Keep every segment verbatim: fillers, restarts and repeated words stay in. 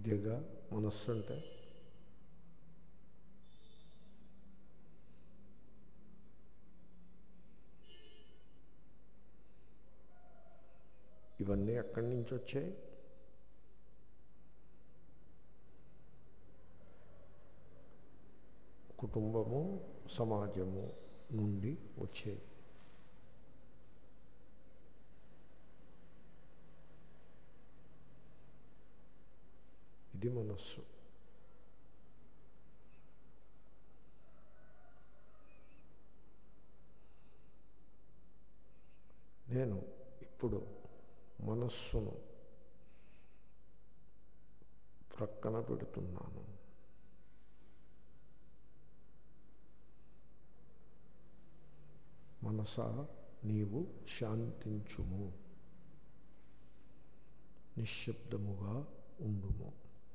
ఇదేగా మనస్సు అంటే. ఇవన్నీ ఎక్కడి నుంచి వచ్చాయి? కుటుంబము, సమాజము నుండి వచ్చాయి. ఇది మనస్సు. నేను ఇప్పుడు మనస్సును ప్రక్కన పెడుతున్నాను. మనసా నీవు శాంతించుము, నిశ్శబ్దముగా ఉండుము.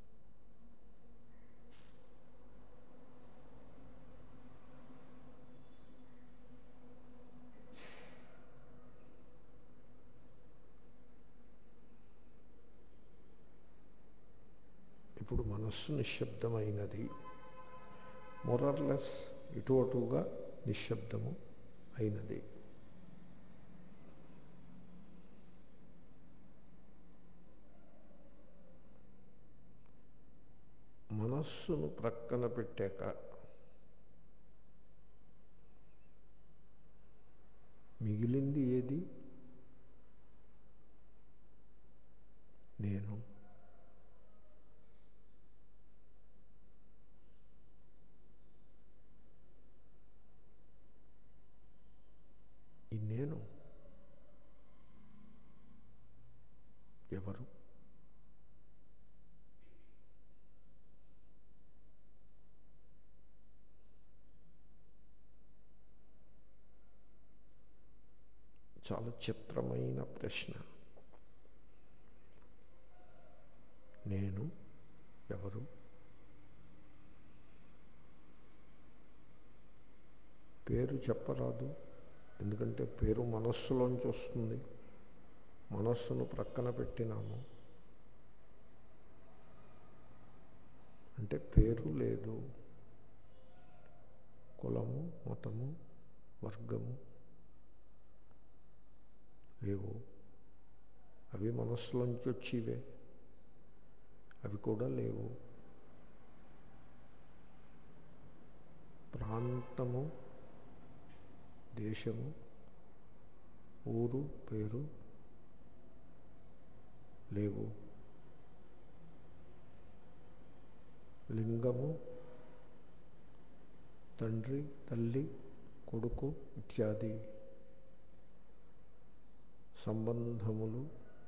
ఇప్పుడు మనస్సు నిశ్శబ్దమైనది. మోరర్లెస్ ఇటు అటుగా నిశ్శబ్దము అయినది. మనస్సును ప్రక్కన పెట్టాక మిగిలింది ఏది? నేను. ఈ నేను ఎవరు? చాలా చిత్రమైన ప్రశ్న. నేను ఎవరు? పేరు చెప్పరాదు, ఎందుకంటే పేరు మనస్సులోంచి వస్తుంది. మనస్సును ప్రక్కన పెట్టినాము అంటే పేరు లేదు. కులము, మతము, వర్గము లేవు. అవి మనస్సులోంచి వచ్చేవే, అవి కూడా లేవు. ప్రాంతము, దేశము, ఊరు పేరు లేవు. లింగము, తండ్రి, తల్లి, కొడుకు ఇత్యాది సంబంధములు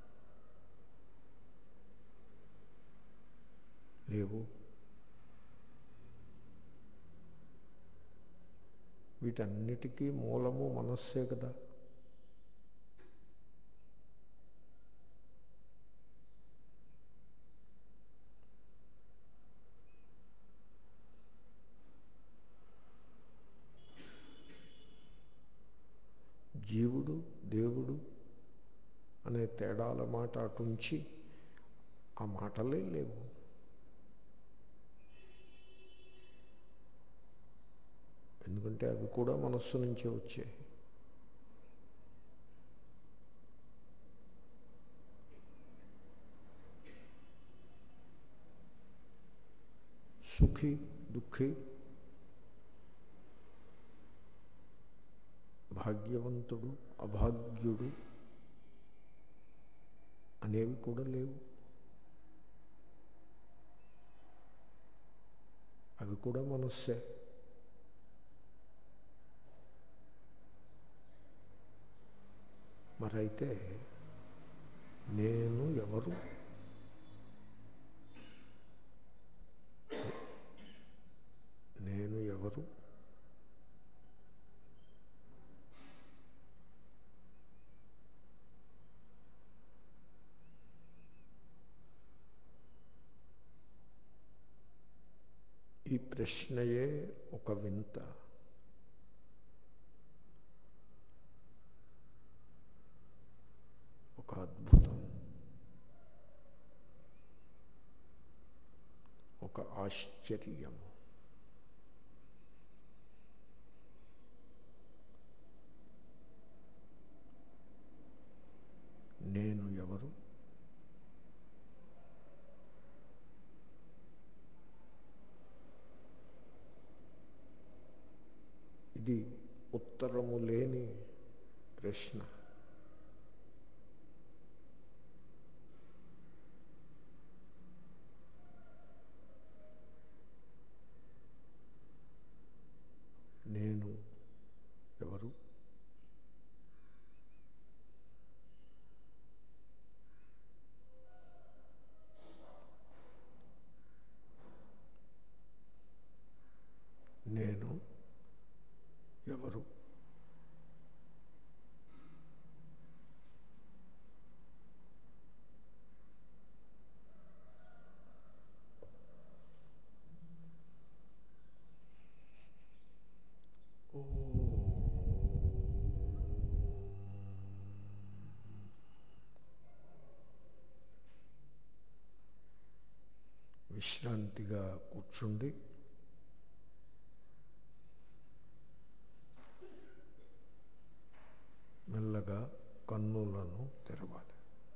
లేవు. వీటన్నిటికీ మూలము మనస్సే కదా. జీవుడు, దేవుడు అనే తేడాల మాట అటుంచి ఆ మాటలే లేవు. ఎందుకంటే అవి కూడా మనస్సు నుంచే వచ్చాయి. సుఖి, దుఃఖి, భాగ్యవంతుడు, అభాగ్యుడు అనేవి కూడా లేవు. అవి కూడా మనస్సే. మరైతే నేను ఎవరు? నేను ఎవరు? ఈ ప్రశ్నయే ఒక వింత. ఒక అద్భుతం. ఆశ్చర్యము. నేను ఎవరు? ఇది ఉత్తరము లేని ప్రశ్న. నేను ఎవరు? నేను ఎవరు? విశ్రాంతిగా కూర్చుండి మెల్లగా కన్నులను తెరవాలి.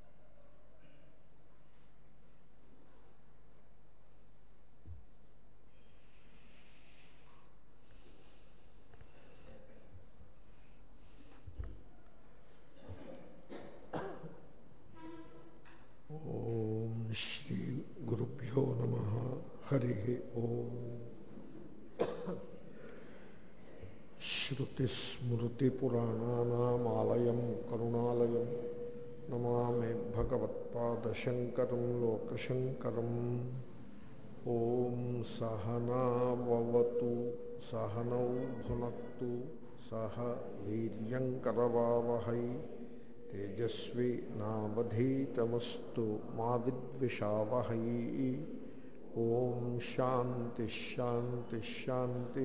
ఓం శ్రీ గురుభ్యో నమః. హరి ఓం. శ్రుతిస్మృతిపురాణానామాలయం కరుణాలయం నమామి భగవత్పాదశంకరం లోకశంకరం. ఓం సహనావవతు సహనౌ భునక్తు సహ వీర్యంకరవావహై తేజస్వి నావధీతమస్తు మా విద్విషావహై. ఓం శాంతి శాంతి శాంతి.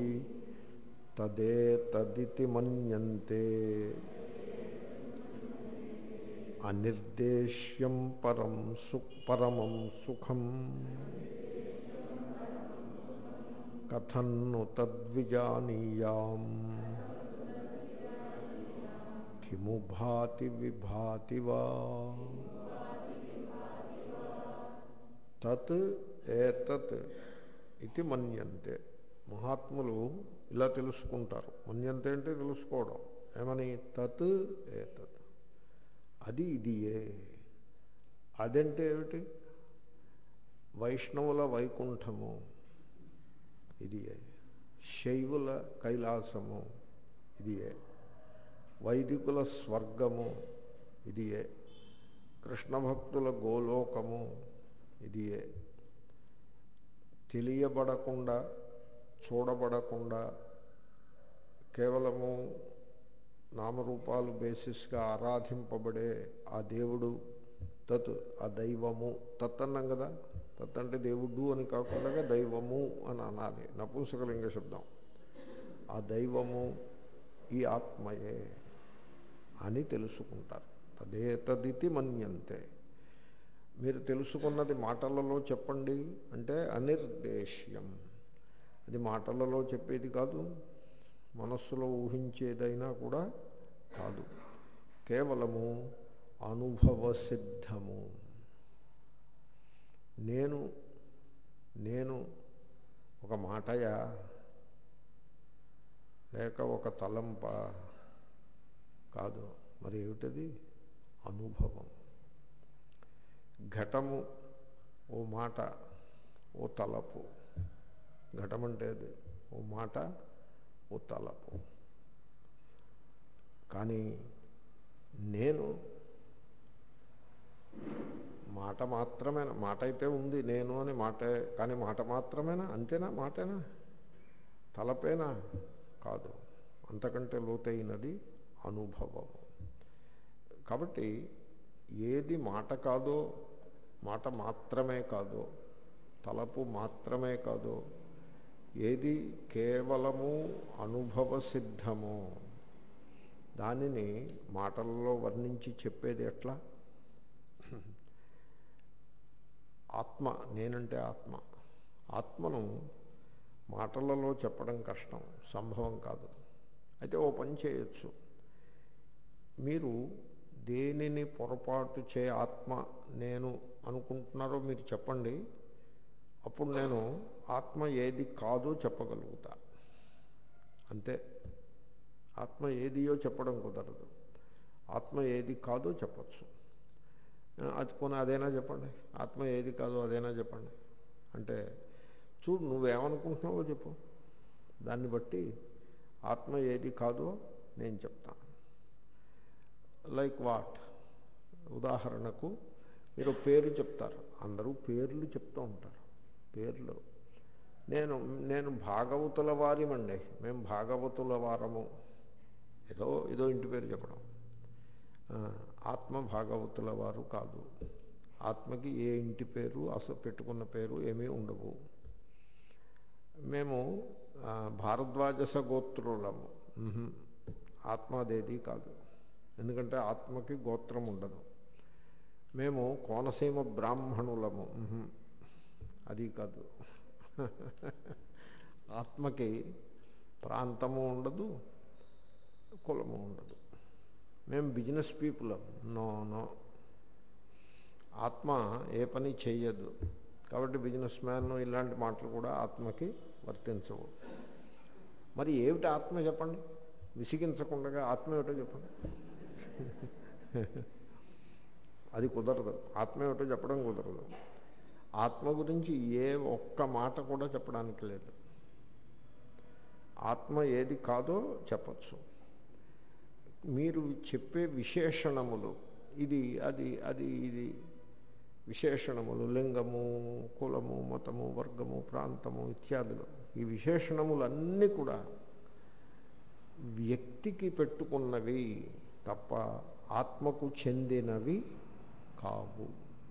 తదేతదితి మన్యంతే అనిర్దేశ్యం పరం సు పరమం సుఖం. కథన్ను తద్విజానీయాం కిము భాతి విభాతి వా. తత్ ఏతత్ ఇది మన్యంతే. మహాత్ములు ఇలా తెలుసుకుంటారు. మన్యంతే అంటే తెలుసుకోవడం. ఏమని? తత్ ఏతత్, అది ఇదియే. అదంటే ఏమిటి? వైష్ణవుల వైకుంఠము ఇదియే, శైవుల కైలాసము ఇదియే, వైదికుల స్వర్గము ఇదియే, కృష్ణ భక్తుల గోలోకము ఇదియే. తెలియబడకుండా, చూడబడకుండా, కేవలము నామరూపాలు బేసిస్గా ఆరాధింపబడే ఆ దేవుడు, తత్ ఆ దైవము. తత్ అన్నాం కదా, తత్ అంటే దేవుడు అని కాకుండా దైవము అని అనాలి, నపుంసకలింగ శబ్దం. ఆ దైవము ఈ ఆత్మయే అని తెలుసుకుంటారు. తదే తదితి మన్యంతే. మీరు తెలుసుకున్నది మాటలలో చెప్పండి అంటే అనిర్దేశ్యం. అది మాటలలో చెప్పేది కాదు, మనస్సులో ఊహించేదైనా కూడా కాదు. కేవలము అనుభవ సిద్ధము. నేను నేను ఒక మాటయా, లేక ఒక తలంప కాదు. మరి ఏమిటది? అనుభవం. ఘటము ఓ మాట, ఓ తలపు. ఘటం అంటే అది ఓ మాట, ఓ తలపు. కానీ నేను మాట మాత్రమేనా? మాట అయితే ఉంది, నేను అని మాటే. కానీ మాట మాత్రమేనా? అంతేనా? మాటేనా? తలపేనా? కాదు, అంతకంటే లోతైనది అనుభవము. కాబట్టి ఏది మాట కాదో, మాట మాత్రమే కాదో, తలపు మాత్రమే కాదో, ఏది కేవలము అనుభవ సిద్ధమో దానిని మాటలలో వర్ణించి చెప్పేది ఎట్లా? ఆత్మ, నేనంటే ఆత్మ. ఆత్మను మాటలలో చెప్పడం కష్టం, సంభవం కాదు. అయితే ఓ పని చేయొచ్చు. మీరు దేనిని పొరపాటు చే ఆత్మ నేను అనుకుంటున్నారో మీరు చెప్పండి. అప్పుడు నేను ఆత్మ ఏది కాదో చెప్పగలుగుతా. అంతే. ఆత్మ ఏదియో చెప్పడం కుదరదు. ఆత్మ ఏది కాదో చెప్పచ్చు. అది పోనీ అదైనా చెప్పండి, ఆత్మ ఏది కాదో అదైనా చెప్పండి అంటే, చూడు నువ్వేమనుకుంటున్నావో చెప్పు, దాన్ని బట్టి ఆత్మ ఏది కాదో నేను చెప్తాను. Like what? ఉదాహరణకు మీరు పేరు చెప్తారు, అందరూ పేర్లు చెప్తూ ఉంటారు. పేర్లు నేను నేను భాగవతుల వారిమండి, మేము భాగవతుల వారము, ఏదో ఏదో ఇంటి పేరు చెప్పడం. ఆత్మ భాగవతుల వారు కాదు. ఆత్మకి ఏ ఇంటి పేరు అసలు పెట్టుకున్న పేరు ఏమీ ఉండవు. మేము భారద్వాజస గోత్రులము, ఆత్మదేది కాదు. ఎందుకంటే ఆత్మకి గోత్రం ఉండదు. మేము కోనసీమ బ్రాహ్మణులము, అది కాదు. ఆత్మకి ప్రాంతము ఉండదు, కులము ఉండదు. మేము బిజినెస్ పీపుల్, నో నో. ఆత్మ ఏ పని చెయ్యదు కాబట్టి బిజినెస్ మ్యాన్ ఇలాంటి మాటలు కూడా ఆత్మకి వర్తించవు. మరి ఏమిటి ఆత్మ చెప్పండి, విసిగించకుండా ఆత్మ ఏమిటో చెప్పండి. అది కుదరదు. ఆత్మ ఏమిటో చెప్పడం కుదరదు. ఆత్మ గురించి ఏ ఒక్క మాట కూడా చెప్పడానికి లేదు. ఆత్మ ఏది కాదో చెప్పచ్చు. మీరు చెప్పే విశేషణములు, ఇది అది అది ఇది విశేషణములు, లింగము, కులము, మతము, వర్గము, ప్రాంతము ఇత్యాదులు, ఈ విశేషణములన్నీ కూడా వ్యక్తికి పెట్టుకున్నవి తప్ప ఆత్మకు చెందినవి కావు.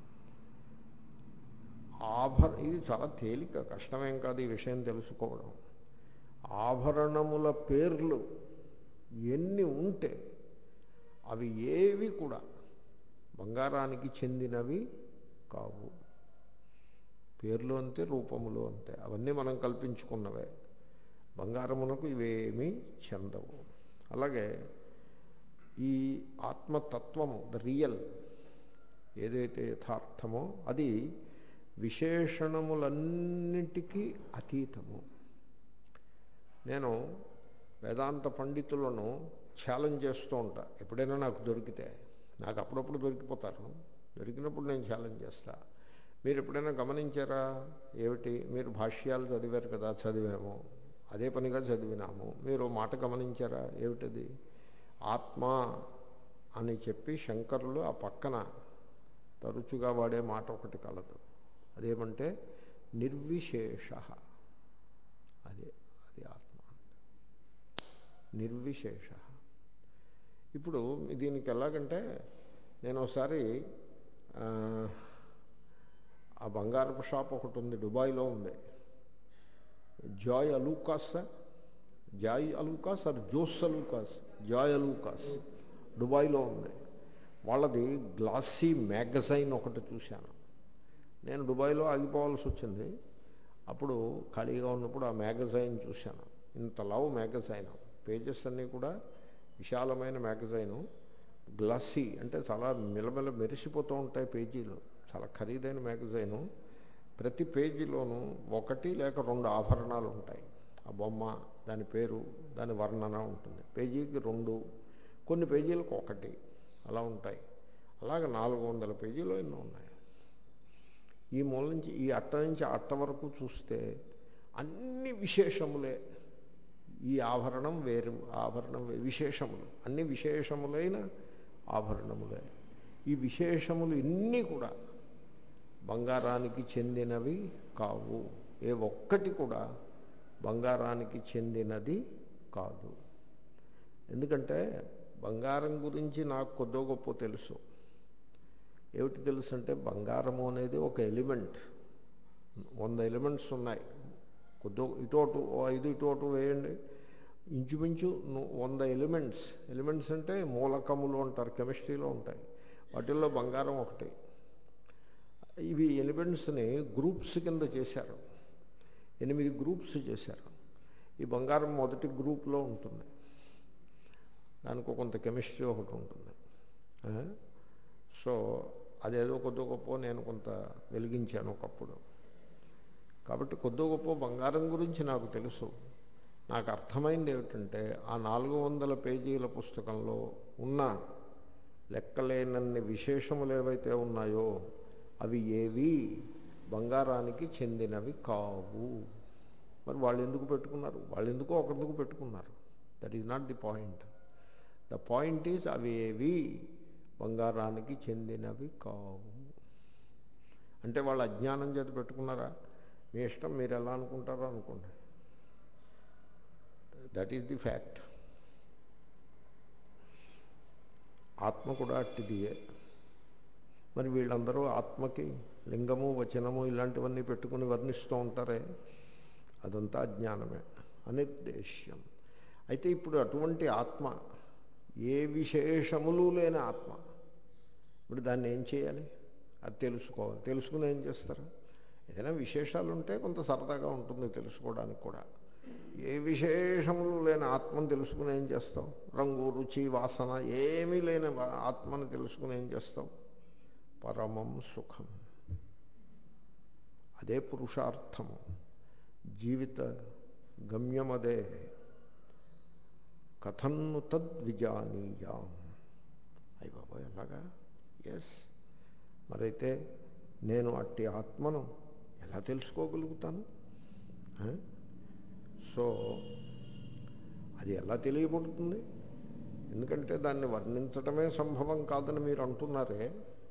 ఆభర ఇది చాలా తేలిక, కష్టమేం కాదు ఈ విషయం తెలుసుకోవడం. ఆభరణముల పేర్లు ఎన్ని ఉంటే అవి ఏవి కూడా బంగారానికి చెందినవి కావు. పేర్లు అంతే, రూపములు అంతే, అవన్నీ మనం కల్పించుకున్నవే. బంగారమునకు ఇవేమీ చెందవు. అలాగే ఈ ఆత్మతత్వము, ద రియల్ ఏదైతే యథార్థమో అది విశేషణములన్నిటికీ అతీతము. నేను వేదాంత పండితులను ఛాలెంజ్ చేస్తూ ఉంటా. ఎప్పుడైనా నాకు దొరికితే, నాకు అప్పుడప్పుడు దొరికిపోతారు, దొరికినప్పుడు నేను ఛాలెంజ్ చేస్తా. మీరు ఎప్పుడైనా గమనించారా? ఏమిటి, మీరు భాష్యాలు చదివారు కదా, చదివాము, అదే పనిగా చదివినాము. మీరు మాట గమనించారా? ఏమిటది? ఆత్మ అని చెప్పి శంకరులు ఆ పక్కన తరచుగా వాడే మాట ఒకటి కలదు. అదేమంటే నిర్విశేష. అదే అది ఆత్మ, నిర్విశేష. ఇప్పుడు దీనికి ఎలాగంటే, నేను ఒకసారి ఆ బంగారపు షాప్ ఒకటి ఉంది, దుబాయ్లో ఉంది, జాయ్ అలూకాస్, జాయ్ అలూకాస్ ఆర్ జోస్ అలూకాస్, జాయ్ అలూకాస్, దుబాయ్లో ఉంది. వాళ్ళది గ్లాసీ మ్యాగజైన్ ఒకటి చూశాను. నేను దుబాయ్లో ఆగిపోవాల్సి వచ్చింది. అప్పుడు ఖాళీగా ఉన్నప్పుడు ఆ మ్యాగజైన్ చూశాను. ఇంత లవ్ మ్యాగజైన్, పేజెస్ అన్నీ కూడా విశాలమైన మ్యాగజైను, గ్లాసీ అంటే చాలా మిలమిల మెరిసిపోతూ ఉంటాయి పేజీలు, చాలా ఖరీదైన మ్యాగజైను. ప్రతి పేజీలోనూ ఒకటి లేక రెండు ఆభరణాలు ఉంటాయి. ఆ బొమ్మ, దాని పేరు, దాని వర్ణన ఉంటుంది. పేజీకి రెండు, కొన్ని పేజీలకు ఒకటి, అలా ఉంటాయి. అలాగే నాలుగు వందల పేజీలో ఎన్నో ఉన్నాయి. ఈ మూల నుంచి ఈ అట్ట నుంచి అట్ట వరకు చూస్తే అన్ని విశేషములే. ఈ ఆభరణం వేరు, ఆభరణం వేరు, విశేషములు అన్ని విశేషములైన ఆభరణములే. ఈ విశేషములు ఇన్ని కూడా బంగారానికి చెందినవి కావు. ఏ ఒక్కటి కూడా బంగారానికి చెందినది కాదు. ఎందుకంటే బంగారం గురించి నాకు కొద్దో గొప్ప తెలుసు. ఏమిటి తెలుసు అంటే, బంగారము అనేది ఒక ఎలిమెంట్. వంద ఎలిమెంట్స్ ఉన్నాయి. కొద్దో ఇటోటు ఐదు ఇటోటు వేయండి, ఇంచుమించు వంద ఎలిమెంట్స్. ఎలిమెంట్స్ అంటే మూలకములు అంటారు, కెమిస్ట్రీలో ఉంటాయి. వాటిల్లో బంగారం ఒకటి. ఇవి ఎలిమెంట్స్ని గ్రూప్స్ కింద చేశారు. ఎనిమిది గ్రూప్స్ చేశారు. ఈ బంగారం మొదటి గ్రూప్లో ఉంటుంది, దానికి కొంత కెమిస్ట్రీ ఒకటి ఉంటుంది. సో అదేదో కొద్ది గొప్ప నేను కొంత వెలిగించాను ఒకప్పుడు. కాబట్టి కొద్ది గొప్ప బంగారం గురించి నాకు తెలుసు. నాకు అర్థమైంది ఏమిటంటే ఆ నాలుగు వందల పేజీల పుస్తకంలో ఉన్న లెక్కలేనన్ని విశేషములు ఏవైతే ఉన్నాయో అవి ఏవి బంగారానికి చెందినవి కావు. మరి వాళ్ళు ఎందుకు పెట్టుకున్నారు? వాళ్ళు ఎందుకో ఒకరిఎందుకు పెట్టుకున్నారు. That is not the point. The point is అవి ఏవి బంగారానికి చెందినవి కావు. అంటే వాళ్ళు అజ్ఞానం చేత పెట్టుకున్నారా? మీ ఇష్టం, మీరు ఎలా అనుకుంటారో అనుకోండి. That is the fact. ఆత్మ కూడా అట్టిదియే. మరి వీళ్ళందరూ ఆత్మకి లింగము వచనము ఇలాంటివన్నీ పెట్టుకుని వర్ణిస్తూ ఉంటారే, అదంతా అజ్ఞానమే, అనిర్దేశ్యం. అయితే ఇప్పుడు అటువంటి ఆత్మ ఏ విశేషములు లేని ఆత్మ, ఇప్పుడు దాన్ని ఏం చేయాలి? అది తెలుసుకోవాలి. తెలుసుకుని ఏం చేస్తారు? ఏదైనా విశేషాలు ఉంటే కొంత సరదాగా ఉంటుంది తెలుసుకోవడానికి కూడా. ఏ విశేషములు లేని ఆత్మను తెలుసుకుని ఏం చేస్తావు? రంగు, రుచి, వాసన ఏమీ లేని ఆత్మను తెలుసుకుని ఏం చేస్తావు? పరమం సుఖం. అదే పురుషార్థము, జీవిత గమ్యమదే. కథన్ను తద్విజానీయాం. అయ్య బాబోయ్, అలాగా? ఎస్. మరైతే నేను అట్టి ఆత్మను ఎలా తెలుసుకోగలుగుతాను? సో అది ఎలా తెలియబడుతుంది? ఎందుకంటే దాన్ని వర్ణించటమే సంభవం కాదని మీరు అంటున్నారే,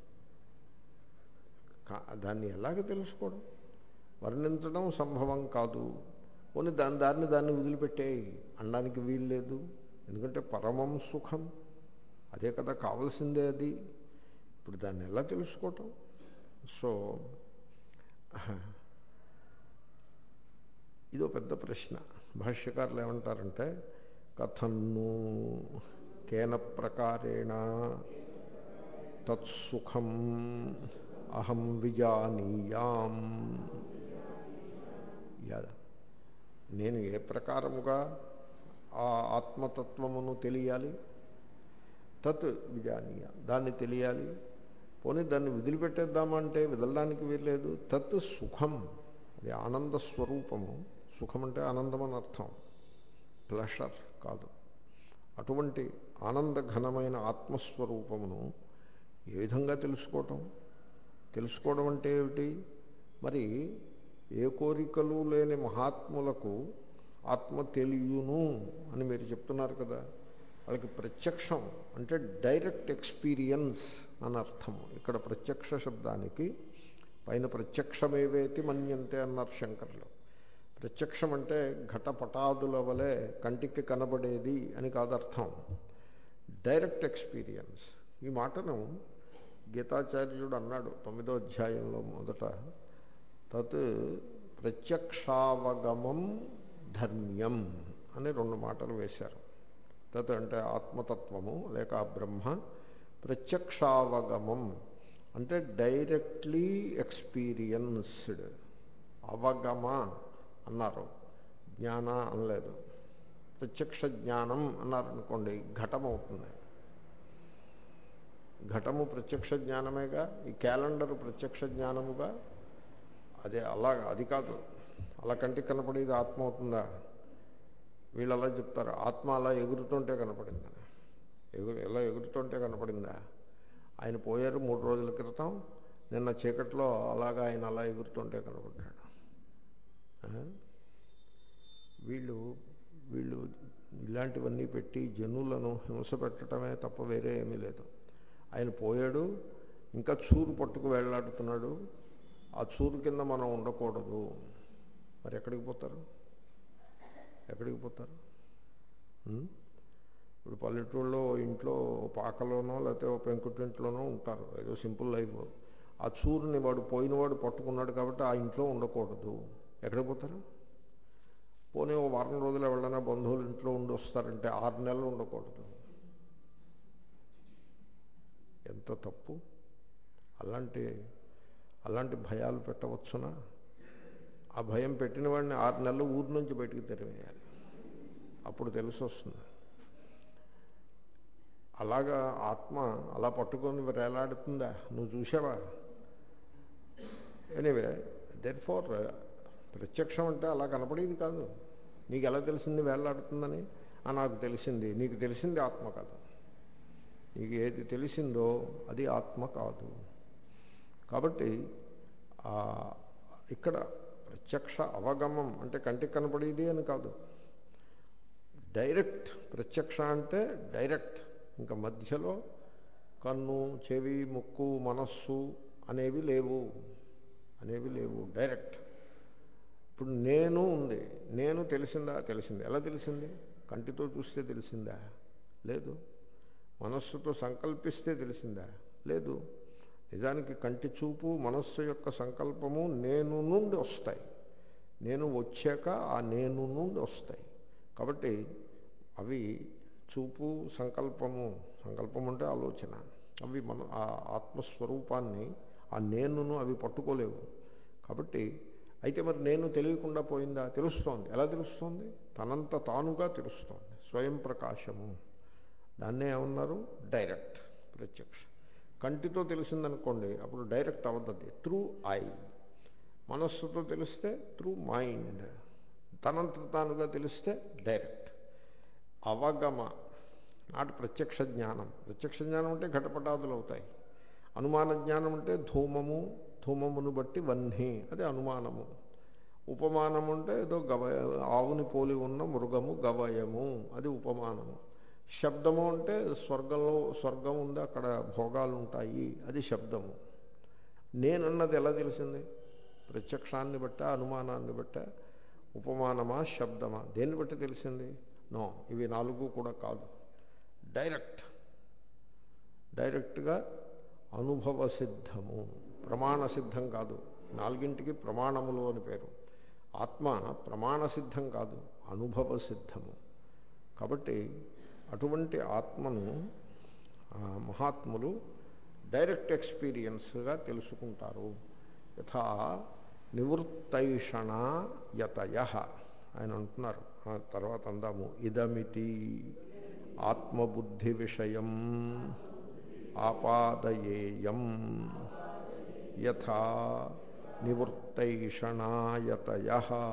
దాన్ని ఎలాగ తెలుసుకోవడం? వర్ణించడం సంభవం కాదు. పోనీ దాని దాన్ని దాన్ని వదిలిపెట్టేయి అనడానికి వీలు లేదు. ఎందుకంటే పరమం సుఖం అదే కదా కావలసిందే. అది ఇప్పుడు దాన్ని ఎలా తెలుసుకోవటం? సో ఇదో పెద్ద ప్రశ్న. భాష్యకారులు ఏమంటారంటే, కథన్ను కేన ప్రకారేణ తత్సుఖం అహం విజానీయాం. నేను ఏ ప్రకారముగా ఆ ఆత్మతత్వమును తెలియాలి? తత్ విజానీయ, దాన్ని తెలియాలి. పోనీ దాన్ని వదిలిపెట్టేద్దామంటే వదలడానికి వీల్లేదు. తత్ సుఖం, అది ఆనంద స్వరూపము. సుఖం అంటే ఆనందం అని అర్థం, ప్లెషర్ కాదు. అటువంటి ఆనందఘనమైన ఆత్మస్వరూపమును ఏ విధంగా తెలుసుకోవటం? తెలుసుకోవడం అంటే ఏమిటి? మరి ఏ కోరికలు లేని మహాత్ములకు ఆత్మ తెలియను అని మీరు చెప్తున్నారు కదా, వాళ్ళకి ప్రత్యక్షం అంటే డైరెక్ట్ ఎక్స్పీరియన్స్ అని అర్థము. ఇక్కడ ప్రత్యక్ష శబ్దానికి పైన ప్రత్యక్షమేవేతి మన్యంతే అన్నారు శంకరులు. ప్రత్యక్షం అంటే ఘటపటాదుల వలె కంటికి కనబడేది అని కాదు అర్థం, డైరెక్ట్ ఎక్స్పీరియన్స్. ఈ మాటను గీతాచార్యుడు అన్నాడు తొమ్మిదో అధ్యాయంలో మొదట, తత్ ప్రత్యక్షావగమం ధర్మ్యం అని రెండు మాటలు వేశారు. తత్ అంటే ఆత్మతత్వము లేక బ్రహ్మ, ప్రత్యక్షావగమం అంటే డైరెక్ట్లీ ఎక్స్పీరియన్స్డ్. అవగమ అన్నారు, జ్ఞాన అనలేదు. ప్రత్యక్ష జ్ఞానం అన్నారనుకోండి, ఘటం అవుతుంది. ఘటము ప్రత్యక్ష జ్ఞానమేగా, ఈ క్యాలెండరు ప్రత్యక్ష జ్ఞానముగా. అదే అలా అది కాదు, అలా కంటికి కనపడేది ఆత్మ అవుతుందా? వీళ్ళు అలా చెప్తారు, ఆత్మ అలా ఎగురుతుంటే కనపడిందా? ఎగురు ఎలా ఎగురుతుంటే కనపడిందా? ఆయన పోయారు మూడు రోజుల క్రితం, నిన్న చీకట్లో అలాగా ఆయన అలా ఎగురుతుంటే కనపడ్డాడు. వీళ్ళు వీళ్ళు ఇలాంటివన్నీ పెట్టి జనులను హింస పెట్టడమే తప్ప వేరే ఏమీ లేదు. ఆయన పోయాడు, ఇంకా చూరు పట్టుకు వెళ్ళాడుతున్నాడు. ఆ చూరు కింద మనం ఉండకూడదు. మరి ఎక్కడికి పోతారు? ఎక్కడికి పోతారు? ఇప్పుడు పల్లెటూళ్ళలో ఇంట్లో పాకలోనో లేకపోతే ఓ పెంకుటింట్లోనో ఉంటారు, ఏదో సింపుల్ లైఫ్. ఆ చూరుని వాడు పోయినవాడు పట్టుకున్నాడు కాబట్టి ఆ ఇంట్లో ఉండకూడదు. ఎక్కడికి పోతారు? పోనీ ఓ వారం రోజులు ఎవరైనా బంధువులు ఇంట్లో ఉండి వస్తారంటే ఆరు నెలలు ఉండకూడదు. ఎంత తప్పు! అలాంటి అలాంటి భయాలు పెట్టవచ్చునా? ఆ భయం పెట్టిన వాడిని ఆరు నెలలు ఊరి నుంచి బయటికి తెరవేయాలి, అప్పుడు తెలిసి వస్తుంది. అలాగా ఆత్మ అలా పట్టుకొని వేలాడుతుందా, నువ్వు చూసావా? ఎనీవే, దెర్ ఫార్ ప్రత్యక్షం అంటే అలా కనపడేది కాదు. నీకు ఎలా తెలిసింది వేలాడుతుందని? నాకు తెలిసింది. నీకు తెలిసింది ఆత్మ కాదు. నీకు ఏది తెలిసిందో అది ఆత్మ కాదు. కాబట్టి ఇక్కడ ప్రత్యక్ష అవగమం అంటే కంటికి కనపడేది అని కాదు. డైరెక్ట్ ప్రత్యక్ష అంటే డైరెక్ట్, ఇంకా మధ్యలో కన్ను, చెవి, ముక్కు, మనస్సు అనేవి లేవు అనేవి లేవు డైరెక్ట్. ఇప్పుడు నేను ఉంది, నేను తెలిసిందా? తెలిసింది. ఎలా తెలిసింది? కంటితో చూస్తే తెలిసిందా? లేదు. మనస్సుతో సంకల్పిస్తే తెలిసిందా? లేదు. నిజానికి కంటి చూపు, మనస్సు యొక్క సంకల్పము నేను నుండి వస్తాయి. నేను వచ్చాక ఆ నేను నుండి వస్తాయి. కాబట్టి అవి చూపు, సంకల్పము, సంకల్పం అంటే ఆలోచన, అవి మన ఆ ఆత్మస్వరూపాన్ని, ఆ నేనును అవి పట్టుకోలేవు. కాబట్టి అయితే మరి నేను తెలియకుండా పోయిందా? తెలుస్తోంది. ఎలా తెలుస్తోంది? తనంత తానుగా తెలుస్తోంది. స్వయం ప్రకాశము. దాన్నే ఏమన్నారు? డైరెక్ట్ ప్రత్యక్ష. కంటితో తెలిసిందనుకోండి, అప్పుడు డైరెక్ట్ అవ్వద్ది, త్రూ ఐ. మనస్సుతో తెలిస్తే త్రూ మైండ్. తనంత తానుగా తెలిస్తే డైరెక్ట్. అవగమ నాటి ప్రత్యక్ష జ్ఞానం. ప్రత్యక్ష జ్ఞానం అంటే ఘటపటాదులు అవుతాయి. అనుమాన జ్ఞానం అంటే ధూమము, ధూమమును బట్టి వహ్ని, అది అనుమానము. ఉపమానము అంటే ఏదో గవయ, ఆవుని పోలి ఉన్న మృగము గవయము, అది ఉపమానము. శబ్దము అంటే స్వర్గంలో స్వర్గం ఉంది, అక్కడ భోగాలు ఉంటాయి, అది శబ్దము. నేనన్నది ఎలా తెలిసింది? ప్రత్యక్షాన్ని బట్ట, అనుమానాన్ని బట్ట, ఉపమానమా శబ్దమా, దేన్ని బట్టి తెలిసింది? నో, ఇవి నాలుగు కూడా కాదు. డైరెక్ట్ డైరెక్ట్గా అనుభవ సిద్ధము, ప్రమాణ సిద్ధం కాదు. నాలుగింటికి ప్రమాణములు అని పేరు. ఆత్మ ప్రమాణ సిద్ధం కాదు, అనుభవ సిద్ధము. కాబట్టి అటువంటి ఆత్మను మహాత్ములు డైరెక్ట్ ఎక్స్పీరియన్స్గా తెలుసుకుంటారు. యథా నివృత్తైషణ యతయ ఆయన అంటున్నారు. తర్వాత అందాము, ఇదమితి ఆత్మబుద్ధి విషయం ఆపాదయేయం యథా నివృత్తైషణాయతయ.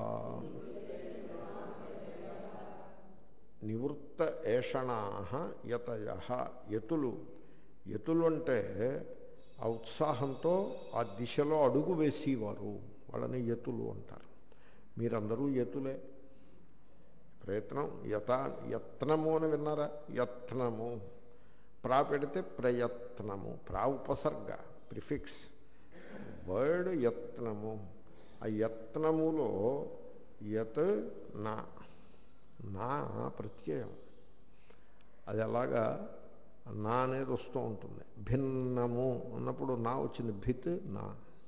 నివృత్త ఏషణా యతయ. యతులు, యతులు అంటే ఆ ఉత్సాహంతో ఆ దిశలో అడుగు వేసేవారు, వాళ్ళని యతులు అంటారు. మీరందరూ యతులే. ప్రయత్నం, యత యత్నము అని విన్నారా? యత్నము. ప్రా పెడితే ప్రయత్నము, ప్రా ఉపసర్గ, ప్రిఫిక్స్. వర్డ్ యత్నము. ఆ యత్నములో యత్ నా, నా ప్రత్యయం. అది అలాగా నా అనేది వస్తూ ఉంటుంది. భిన్నము అన్నప్పుడు నా వచ్చింది, భిత్ నా.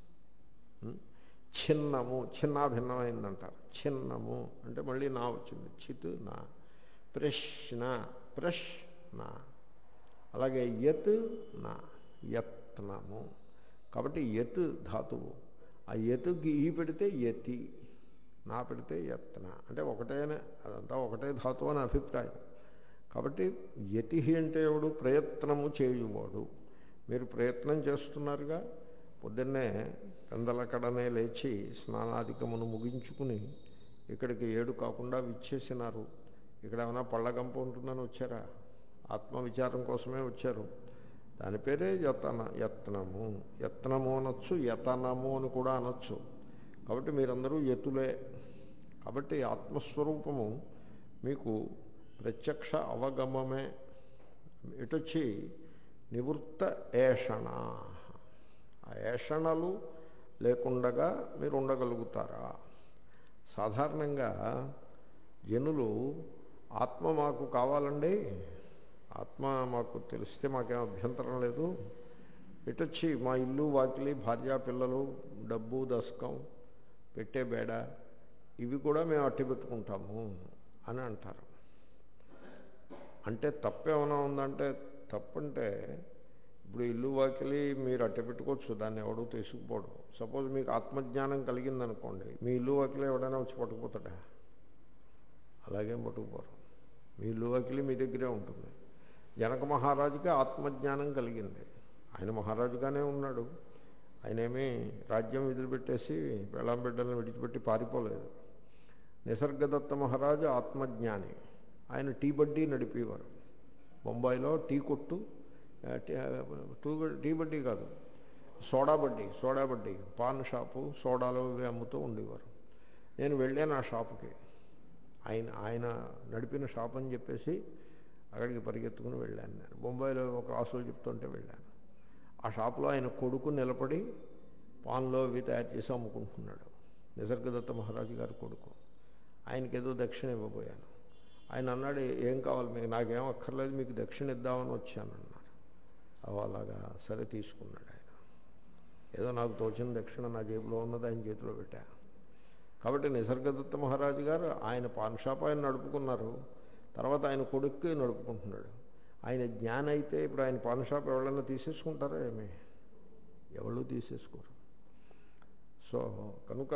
చిన్నము, చిన్న భిన్నమైందంటారు. చిన్నము అంటే మళ్ళీ నా వచ్చింది, చిత్ నా. ప్రశ్న, ప్రశ్న. అలాగే యత్ నా, యత్నము. కాబట్టి యత్ ధాతువు. ఆ యతుకి ఈ పెడితే యతి, నా పెడితే యత్న. అంటే ఒకటేనే, అదంతా ఒకటే ధాతువు అని అభిప్రాయం. కాబట్టి యతి అంటే ఎవడు? ప్రయత్నము చేయువాడు. మీరు ప్రయత్నం చేస్తున్నారుగా. పొద్దున్నే పెందలకడనే లేచి స్నానాధికమును ముగించుకుని ఇక్కడికి ఏడు కాకుండా విచ్చేసినారు. ఇక్కడ ఏమైనా పళ్ళగంప ఉంటుందని వచ్చారా? ఆత్మవిచారం కోసమే వచ్చారు. దాని పేరే యతన, యత్నము. యత్నము అనొచ్చు, యతనము అని కూడా అనొచ్చు. కాబట్టి మీరందరూ యతులే. కాబట్టి ఆత్మస్వరూపము మీకు ప్రత్యక్ష అవగమమే. ఇటొచ్చి నివృత్త ఏషణ. ఆ ఏషణలు లేకుండగా మీరు ఉండగలుగుతారా? సాధారణంగా జనులు ఆత్మ మాకు కావాలండి, ఆత్మ మాకు తెలిస్తే మాకేం అభ్యంతరం లేదు, ఇటొచ్చి మా ఇల్లు, వాకిలి, భార్యా పిల్లలు, డబ్బు, దశకం, పెట్టే బేడ, ఇవి కూడా మేము అట్టి పెట్టుకుంటాము అని అంటారు. అంటే తప్పేమైనా ఉందంటే, తప్పంటే ఇప్పుడు ఇల్లు వాకిలి మీరు అట్ట పెట్టుకోవచ్చు, దాన్ని ఎవడూ తీసుకుపోవడం. సపోజ్ మీకు ఆత్మజ్ఞానం కలిగిందనుకోండి, మీ ఇల్లు వాకిలి ఎవడైనా వచ్చి పట్టుకుపోతాడా? అలాగేం పట్టుకుపోరు. మీ ఇల్లు వాకిలి మీ దగ్గరే ఉంటుంది. జనక మహారాజుకి ఆత్మజ్ఞానం కలిగింది. ఆయన మహారాజుగానే ఉన్నాడు. ఆయనేమీ రాజ్యం వదిలిపెట్టేసి పెళ్ళాం బిడ్డలను విడిచిపెట్టి పారిపోలేదు. నిసర్గదత్త మహారాజు ఆత్మజ్ఞాని. ఆయన టీ బడ్డీ నడిపేవారు. బొంబాయిలో టీ కొట్టు, టూ టీ బడ్డీ కాదు, సోడా బడ్డీ సోడా బడ్డీ పాన్ షాపు, సోడాలు ఇవి అమ్ముతూ ఉండేవారు. నేను వెళ్ళాను ఆ షాపుకి. ఆయన ఆయన నడిపిన షాప్ అని చెప్పేసి అక్కడికి పరిగెత్తుకుని వెళ్ళాను. నేను బొంబాయిలో ఒక ఆసులు చెప్తుంటే వెళ్ళాను. ఆ షాపులో ఆయన కొడుకు నిలబడి పాన్లో అవి తయారు చేసి అమ్ముకుంటున్నాడు. నిసర్గదత్త మహారాజు గారి కొడుకు. ఆయనకి ఏదో దక్షిణ ఇవ్వబోయాను. ఆయన అన్నాడు, ఏం కావాలి మీకు? నాకేం అక్కర్లేదు, మీకు దక్షిణ ఇద్దామని వచ్చాను అన్నారు. అవి అలాగా సరే తీసుకున్నాడు ఆయన. ఏదో నాకు తోచిన దక్షిణ నా జేబులో ఉన్నది ఆయన చేతిలో పెట్టా. కాబట్టి నిసర్గదత్త మహారాజు గారు ఆయన పాన్ షాప్ ఆయన నడుపుకున్నారు. తర్వాత ఆయన కొడుక్కి నడుపుకుంటున్నాడు. ఆయన జ్ఞానం అయితే ఇప్పుడు ఆయన పాన్ షాప్ ఎవరైనా తీసేసుకుంటారా? ఏమి ఎవరు తీసేసుకోరు. సో కనుక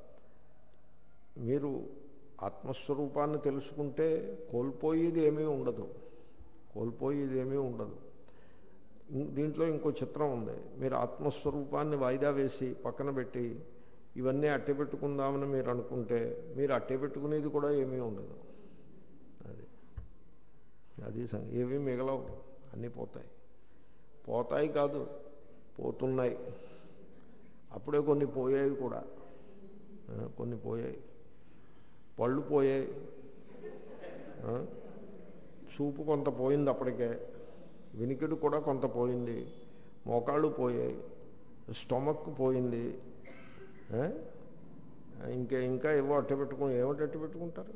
మీరు ఆత్మస్వరూపాన్ని తెలుసుకుంటే కోల్పోయేది ఏమీ ఉండదు, కోల్పోయేది ఏమీ ఉండదు. దీంట్లో ఇంకో చిత్రం ఉంది. మీరు ఆత్మస్వరూపాన్ని వాయిదా వేసి పక్కన పెట్టి ఇవన్నీ అట్టే పెట్టుకుందామని మీరు అనుకుంటే మీరు అట్టే పెట్టుకునేది కూడా ఏమీ ఉండదు. అది అది ఏమీ మిగలవు, అన్నీ పోతాయి. పోతాయి కాదు, పోతున్నాయి. అప్పుడే కొన్ని పోయాయి కూడా, కొన్ని పోయాయి. పళ్ళు పోయాయి, చూపు కొంత పోయింది, అప్పటికే వినికిడి కూడా కొంత పోయింది, మోకాళ్ళు పోయాయి, స్టొమక్ పోయింది. ఇంకా ఇంకా ఏవో అట్ట పెట్టుకుని ఏమిటి అట్ట పెట్టుకుంటారు?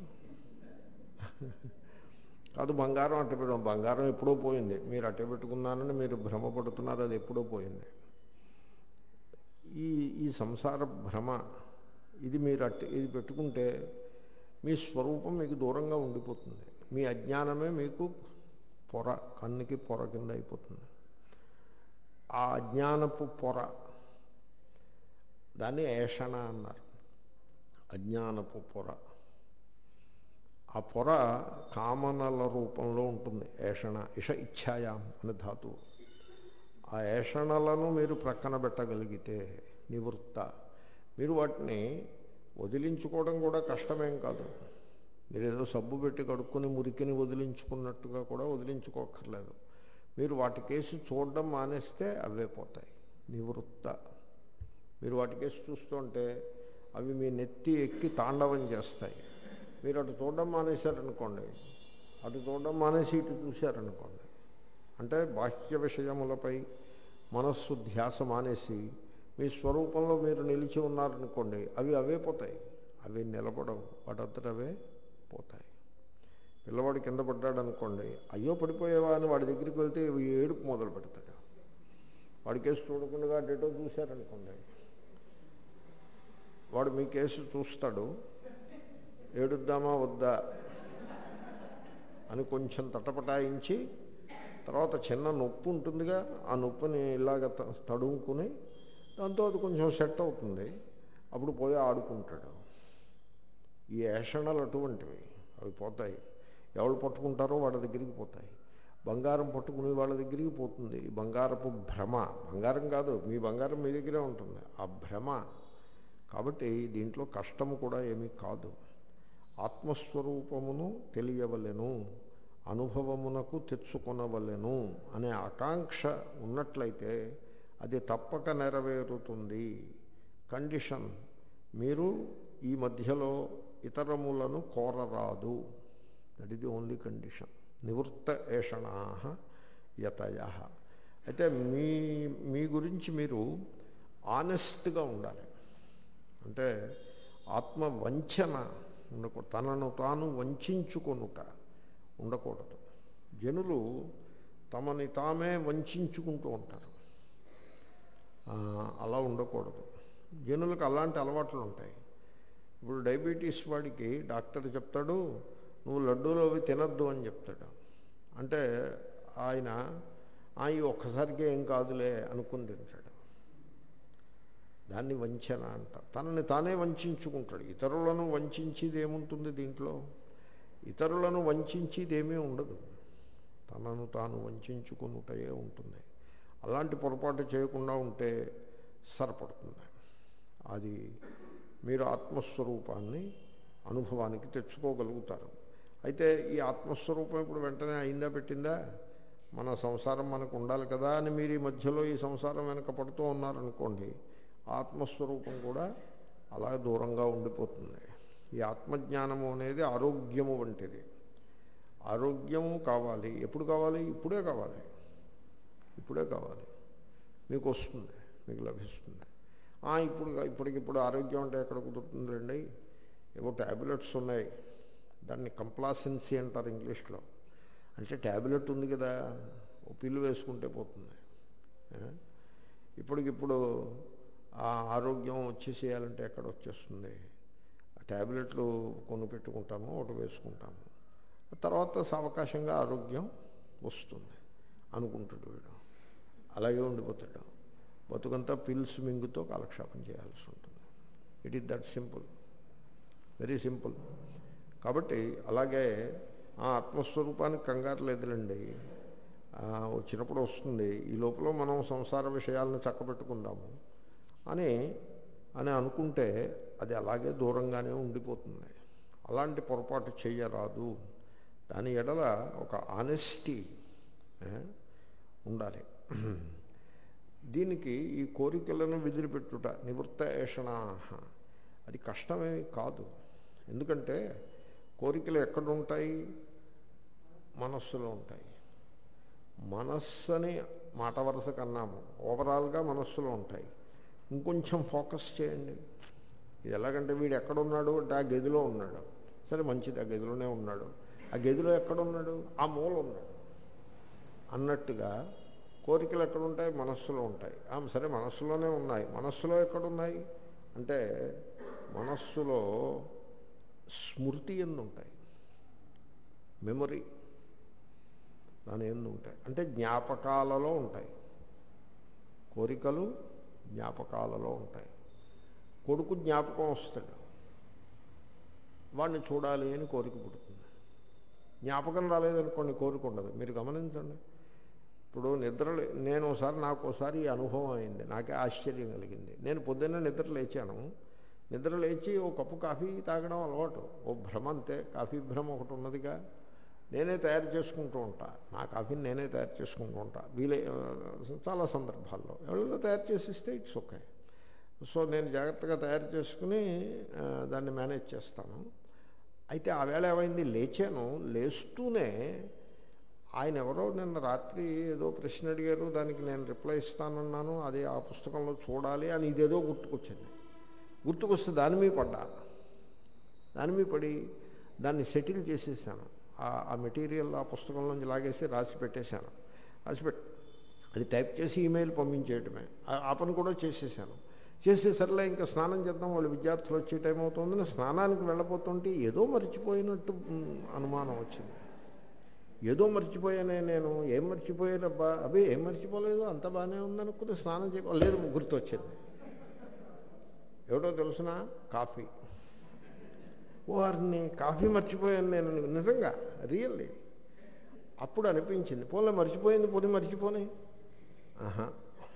కాదు, బంగారం అట్ట పెట్టడం. బంగారం ఎప్పుడో పోయింది. మీరు అట్ట పెట్టుకున్నానని మీరు భ్రమపడుతున్నారు, అది ఎప్పుడో పోయింది. ఈ ఈ సంసార భ్రమ ఇది మీరు అట్ట ఇది పెట్టుకుంటే మీ స్వరూపం మీకు దూరంగా ఉండిపోతుంది. మీ అజ్ఞానమే మీకు పొర, కన్నుకి పొర కింద అయిపోతుంది. ఆ అజ్ఞానపు పొర, దాన్ని ఏషణ అన్నారు. అజ్ఞానపు పొర. ఆ పొర కామనల రూపంలో ఉంటుంది. ఏషణ, ఇష ఇచ్ఛాయాం అనే ధాతువు. ఆ ఏషణలను మీరు ప్రక్కన పెట్టగలిగితే నివృత్త, మీరు వాటిని వదిలించుకోవడం కూడా కష్టమేం కాదు. మీరు ఏదో సబ్బు పెట్టి కడుక్కొని మురికిని వదిలించుకున్నట్టుగా కూడా వదిలించుకోక్కర్లేదు. మీరు వాటి కేసు చూడడం మానేస్తే అవే పోతాయి. నివృత్త. మీరు వాటి కేసు చూస్తుంటే అవి మీ నెత్తి ఎక్కి తాండవం చేస్తాయి. మీరు అటు చూడడం మానేశారనుకోండి, అటు చూడడం మానేసి ఇటు చూశారనుకోండి, అంటే బాహ్య విషయములపై మనస్సు ధ్యాస మానేసి మీ స్వరూపంలో మీరు నిలిచి ఉన్నారనుకోండి, అవి అవే పోతాయి. అవి నిలబడవు, వాటంతట అవే పోతాయి. పిల్లవాడు కింద పడ్డాడు అనుకోండి, అయ్యో పడిపోయేవా అని వాడి దగ్గరికి వెళ్తే ఏడుపు మొదలు పెడతాడు. వాడి కేసు చూడకుండా డేటో చూశారనుకోండి, వాడు మీ కేసు చూస్తాడు, ఏడుద్దామా వద్దా అని కొంచెం తటపటాయించి, తర్వాత చిన్న నొప్పి ఉంటుందిగా, ఆ నొప్పిని ఇలాగ తడుముకుని దాంతో అది కొంచెం సెట్ అవుతుంది. అప్పుడు పోయి ఆడుకుంటాడు. ఈ ఏషణలు అటువంటివి, అవి పోతాయి. ఎవరు పట్టుకుంటారో వాళ్ళ దగ్గరికి పోతాయి. బంగారం పట్టుకునే వాళ్ళ దగ్గరికి పోతుంది. బంగారపు భ్రమ, బంగారం కాదు, మీ బంగారం మీ దగ్గరే ఉంటుంది, ఆ భ్రమ. కాబట్టి దీంట్లో కష్టము కూడా ఏమీ కాదు. ఆత్మస్వరూపమును తెలియవలెను, అనుభవమునకు తెచ్చుకొనవలెను అనే ఆకాంక్ష ఉన్నట్లయితే అది తప్పక నెరవేరుతుంది. కండిషన్, మీరు ఈ మధ్యలో ఇతరములను కోరరాదు. That is the only condition. నివృత్త ఏషణా యతయ. అయితే మీ మీ గురించి మీరు ఆనెస్ట్గా ఉండాలి. అంటే ఆత్మ వంచన ఉండకూడదు, తనను తాను వంచుకొనుట ఉండకూడదు. జనులు తమని తామే వంచుకుంటూ ఉంటారు. అలా ఉండకూడదు. జనులకు అలాంటి అలవాట్లు ఉంటాయి. ఇప్పుడు డయాబెటీస్ వాడికి డాక్టర్ చెప్తాడు, నువ్వు లడ్డూలు అవి తినద్దు అని చెప్తాడు. అంటే ఆయన ఈ ఒక్కసారికే ఏం కాదులే అనుకుని తింటాడు. దాన్ని వంచన అంటారు. తనని తానే వంచుకుంటాడు. ఇతరులను వంచేది ఏముంటుంది దీంట్లో? ఇతరులను వంచేది ఏమీ ఉండదు. తనను తాను వంచుకునుటయే ఉంటుంది. అలాంటి పొరపాటు చేయకుండా ఉంటే సరిపడుతుంది. అది మీరు ఆత్మస్వరూపాన్ని అనుభవానికి తెచ్చుకోగలుగుతారు. అయితే ఈ ఆత్మస్వరూపం ఇప్పుడు వెంటనే అయిందా పెట్టిందా? మన సంసారం మనకు ఉండాలి కదా అని మీరు ఈ మధ్యలో ఈ సంసారం వెనక పడుతూ ఉన్నారనుకోండి, ఆత్మస్వరూపం కూడా అలా దూరంగా ఉండిపోతుంది. ఈ ఆత్మజ్ఞానము అనేది ఆరోగ్యము వంటిది. ఆరోగ్యము కావాలి. ఎప్పుడు కావాలి? ఇప్పుడే కావాలి. ఇప్పుడే కావాలి. మీకు వస్తుంది, మీకు లభిస్తుంది. ఇప్పుడు ఇప్పటికిప్పుడు ఆరోగ్యం అంటే ఎక్కడ కుదురుతుందండి? ఏవో ట్యాబ్లెట్స్ ఉన్నాయి, దాన్ని కంప్లాసెన్సీ అంటారు ఇంగ్లీష్లో. అంటే ట్యాబ్లెట్ ఉంది కదా, ఓ పిల్లు వేసుకుంటే పోతుంది. ఇప్పటికిప్పుడు ఆ ఆరోగ్యం వచ్చేసేయాలంటే ఎక్కడ వచ్చేస్తుంది? ఆ ట్యాబ్లెట్లు కొని పెట్టుకుంటాము, ఒకటి వేసుకుంటాము, తర్వాత సావకాశంగా ఆరోగ్యం వస్తుంది అనుకుంటాడు వీడు. అలాగే ఉండిపోతాడు. బతుకంతా పిల్స్ మింగుతో కాలక్షేపం చేయాల్సి ఉంటుంది. It is that simple, very simple. కాబట్టి అలాగే ఆ ఆత్మస్వరూపానికి కంగారు లేదులండి, వచ్చినప్పుడు వస్తుంది. ఈ లోపల మనం సంసార విషయాలను చక్కబెట్టుకుందాము అని అని అనుకుంటే అది అలాగే దూరంగానే ఉండిపోతుంది. అలాంటి పొరపాటు చేయరాదు. దాని ఎడల ఒక ఆనెస్టీ ఉండాలి. దీనికి ఈ కోరికలను విదిలిపెట్టుట నివృత్త ఏషణా, అది కష్టమేమి కాదు. ఎందుకంటే కోరికలు ఎక్కడ ఉంటాయి? మనస్సులో ఉంటాయి. మనస్సుని మాట వరుస కన్నాము, ఓవరాల్గా మనస్సులో ఉంటాయి. ఇంకొంచెం ఫోకస్ చేయండి. ఇది ఎలాగంటే వీడు ఎక్కడున్నాడు అంటే ఆ గదిలో ఉన్నాడు. సరే మంచిది, ఆ గదిలోనే ఉన్నాడు. ఆ గదిలో ఎక్కడున్నాడు? ఆ మూల ఉన్నాడు అన్నట్టుగా కోరికలు ఎక్కడుంటాయి? మనస్సులో ఉంటాయి. సరే మనస్సులోనే ఉన్నాయి. మనస్సులో ఎక్కడున్నాయి అంటే మనస్సులో స్మృతి ఎందు ఉంటాయి, మెమొరీ దాని ఎందు ఉంటాయి. అంటే జ్ఞాపకాలలో ఉంటాయి. కోరికలు జ్ఞాపకాలలో ఉంటాయి. కొడుకు జ్ఞాపకం వస్తాడు, వాడిని చూడాలి అని కోరిక పుడుతుంది. జ్ఞాపకం రాలేదనుకోండి, కోరిక ఉండదు. మీరు గమనించండి. ఇప్పుడు నిద్ర, నేను ఒకసారి నాకు ఒకసారి ఈ అనుభవం అయింది, నాకే ఆశ్చర్యం కలిగింది. నేను పొద్దున్నే నిద్ర లేచాను. నిద్ర లేచి ఓ కప్పు కాఫీ తాగడం అలవాటు, ఓ భ్రమ అంతే. కాఫీ భ్రమ ఒకటి ఉన్నదిగా, నేనే తయారు చేసుకుంటూ ఉంటా. నా కాఫీని నేనే తయారు చేసుకుంటూ ఉంటా వీలే చాలా సందర్భాల్లో. ఎవరైనా తయారు చేసిస్తే ఇట్స్ ఓకే. సో నేను జాగ్రత్తగా తయారు చేసుకుని దాన్ని మేనేజ్ చేస్తాను. అయితే ఆ వేళ ఏమైంది, లేచాను. లేస్తూనే ఆయన ఎవరో నిన్న రాత్రి ఏదో ప్రశ్న అడిగారు, దానికి నేను రిప్లై ఇస్తానన్నాను, అది ఆ పుస్తకంలో చూడాలి అని ఇదేదో గుర్తుకొచ్చింది. గుర్తుకొస్తే దాని మీద పడ్డా. దాని మీద పడి దాన్ని సెటిల్ చేసేసాను. ఆ మెటీరియల్ ఆ పుస్తకంలోంచి లాగేసి రాసి పెట్టేశాను. రాసి పెట్ అది టైప్ చేసి ఈమెయిల్ పంపించేయటమే. ఆ పని కూడా చేసేసాను. చేసేసరిలే ఇంకా స్నానం చేద్దాం, వాళ్ళు విద్యార్థులు వచ్చే టైం అవుతుందని స్నానానికి వెళ్ళబోతుంటే ఏదో మర్చిపోయినట్టు అనుమానం వచ్చింది. ఏదో మర్చిపోయానే నేను. ఏం మర్చిపోయానబ్బా? అవి ఏం మర్చిపోలేదు, అంత బాగానే ఉందనుకుని స్నానం చేయలేదు, గుర్తు వచ్చింది. ఏమిటో తెలుసిన? కాఫీ. వారిని కాఫీ మర్చిపోయాను నేను, నిజంగా రియల్లీ. అప్పుడు అనిపించింది, పోలే మర్చిపోయింది, పోనీ మర్చిపోని. ఆహా,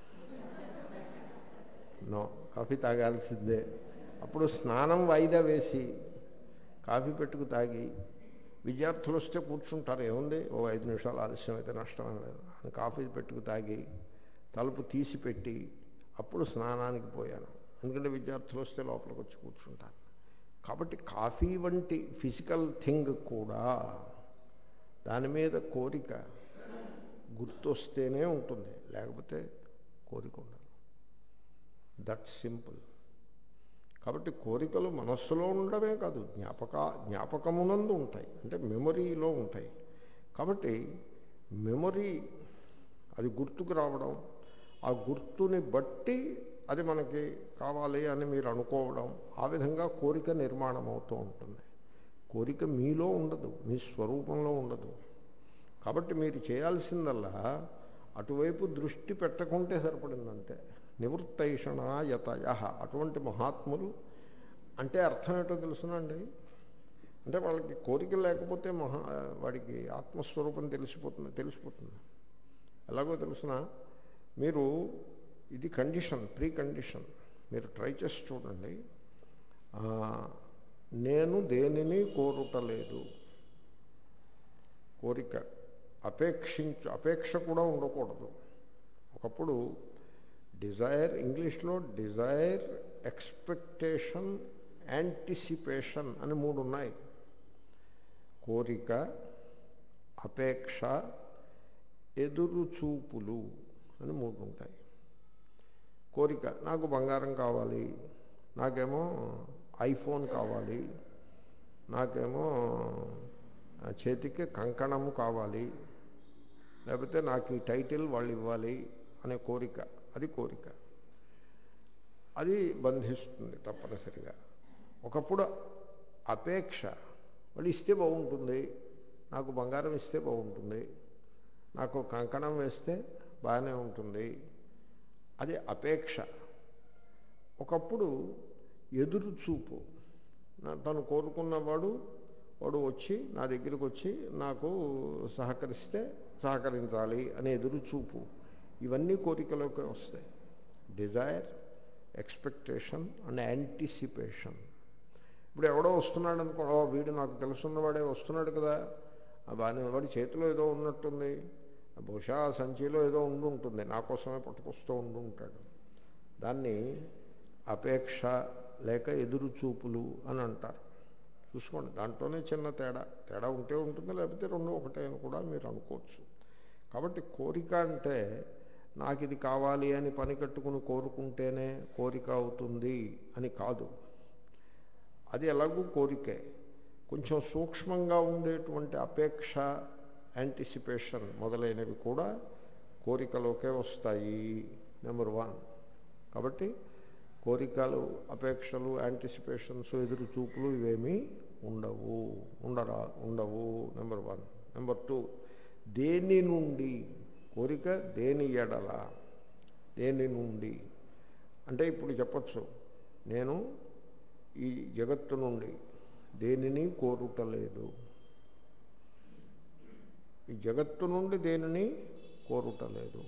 నో, కాఫీ తాగాల్సిందే. అప్పుడు స్నానం వాయిదా వేసి కాఫీ పెట్టుకు తాగి, విద్యార్థులు వస్తే కూర్చుంటారు, ఏముంది ఓ ఐదు నిమిషాలు ఆలస్యం అయితే నష్టం లేదు అని కాఫీ పెట్టుకు తాగి తలుపు తీసి పెట్టి అప్పుడు స్నానానికి పోయాను. ఎందుకంటే విద్యార్థులు వస్తే లోపలికి వచ్చి కూర్చుంటారు. కాబట్టి కాఫీ వంటి ఫిజికల్ థింగ్ కూడా దాని మీద కోరిక గుర్తొస్తేనే ఉంటుంది, లేకపోతే కోరిక ఉండదు. That simple. కాబట్టి కోరికలు మనస్సులో ఉండడమే కాదు, జ్ఞాపక జ్ఞాపకమునందు ఉంటాయి, అంటే మెమొరీలో ఉంటాయి. కాబట్టి మెమొరీ అది గుర్తుకు రావడం, ఆ గుర్తుని బట్టి అది మనకి కావాలి అని మీరు అనుకోవడం, ఆ విధంగా కోరిక నిర్మాణం అవుతూ ఉంటుంది. కోరిక మీలో ఉండదు, మీ స్వరూపంలో ఉండదు. కాబట్టి మీరు చేయాల్సిందల్లా అటువైపు దృష్టి పెట్టకుంటే సరిపడిందంతే. నివృత్తైషణాయతయ, అటువంటి మహాత్ములు అంటే అర్థం ఏంటో తెలుసునండి. అంటే వాళ్ళకి కోరికలు లేకపోతే మహా వాడికి ఆత్మస్వరూపం తెలిసిపోతుంది తెలిసిపోతుంది ఎలాగో తెలుసిన, మీరు ఇది కండిషన్, ప్రీ కండిషన్, మీరు ట్రై చేసి చూడండి. నేను దేనిని కోరుటలేదు, కోరిక అపేక్షించు, అపేక్ష కూడా ఉండకూడదు. ఒకప్పుడు డిజైర్, ఇంగ్లీష్లో డిజైర్, ఎక్స్పెక్టేషన్, యాంటిసిపేషన్ అని మూడు ఉన్నాయి. కోరిక, అపేక్ష, ఎదురు చూపులు అని మూడు ఉంటాయి. కోరిక, నాకు బంగారం కావాలి, నాకేమో ఐఫోన్ కావాలి, నాకేమో చేతికి కంకణము కావాలి, లేకపోతే నాకు ఈ టైటిల్ వాళ్ళు ఇవ్వాలి అనే కోరిక, అది కోరిక. అది బంధిస్తుంది తప్పనిసరిగా. ఒకప్పుడు అపేక్ష, వాళ్ళు ఇస్తే బాగుంటుంది, నాకు బంగారం ఇస్తే బాగుంటుంది, నాకు కంకణం వేస్తే బాగానే ఉంటుంది, అది అపేక్ష. ఒకప్పుడు ఎదురు చూపు, తను కోరుకున్నవాడు వాడు వచ్చి నా దగ్గరికి వచ్చి నాకు సహకరిస్తే సహకరించాలి అనే ఎదురు చూపు. ఇవన్నీ కోరికలోకి వస్తాయి. Desire, expectation and anticipation. ఇప్పుడు ఎవడో వస్తున్నాడు అనుకో, వీడు నాకు తెలుసున్నవాడే వస్తున్నాడు కదా, బాగానే, వాడి చేతిలో ఏదో ఉన్నట్టుంది, బహుశా సంచిలో ఏదో ఉండి ఉంటుంది, నా కోసమే పట్టుకొస్తూ ఉండి ఉంటాడు. దాన్ని అపేక్ష లేక ఎదురు చూపులు అని అంటారు. చూసుకోండి, దాంట్లోనే చిన్న తేడా తేడా ఉంటే ఉంటుంది, లేకపోతే రెండు ఒకటే అని కూడా మీరు అనుకోవచ్చు. కాబట్టి కోరిక అంటే నాకు ఇది కావాలి అని పని కట్టుకుని కోరుకుంటేనే కోరిక అవుతుంది అని కాదు. అది ఎలాగూ కోరికే. కొంచెం సూక్ష్మంగా ఉండేటువంటి అపేక్ష, యాంటిసిపేషన్ మొదలైనవి కూడా కోరికలోకే వస్తాయి. Number one. కాబట్టి కోరికలు, అపేక్షలు, యాంటిసిపేషన్స్, ఎదురు చూపులు ఇవేమీ ఉండవు, ఉండరా ఉండవు. Number one. నెంబర్ టూ, దేని నుండి కోరిక, దేని ఎడల, దేని నుండి అంటే ఇప్పుడు చెప్పచ్చు, నేను ఈ జగత్తు నుండి దేనిని కోరుటలేదు, ఈ జగత్తు నుండి దేనిని కోరుటలేదు.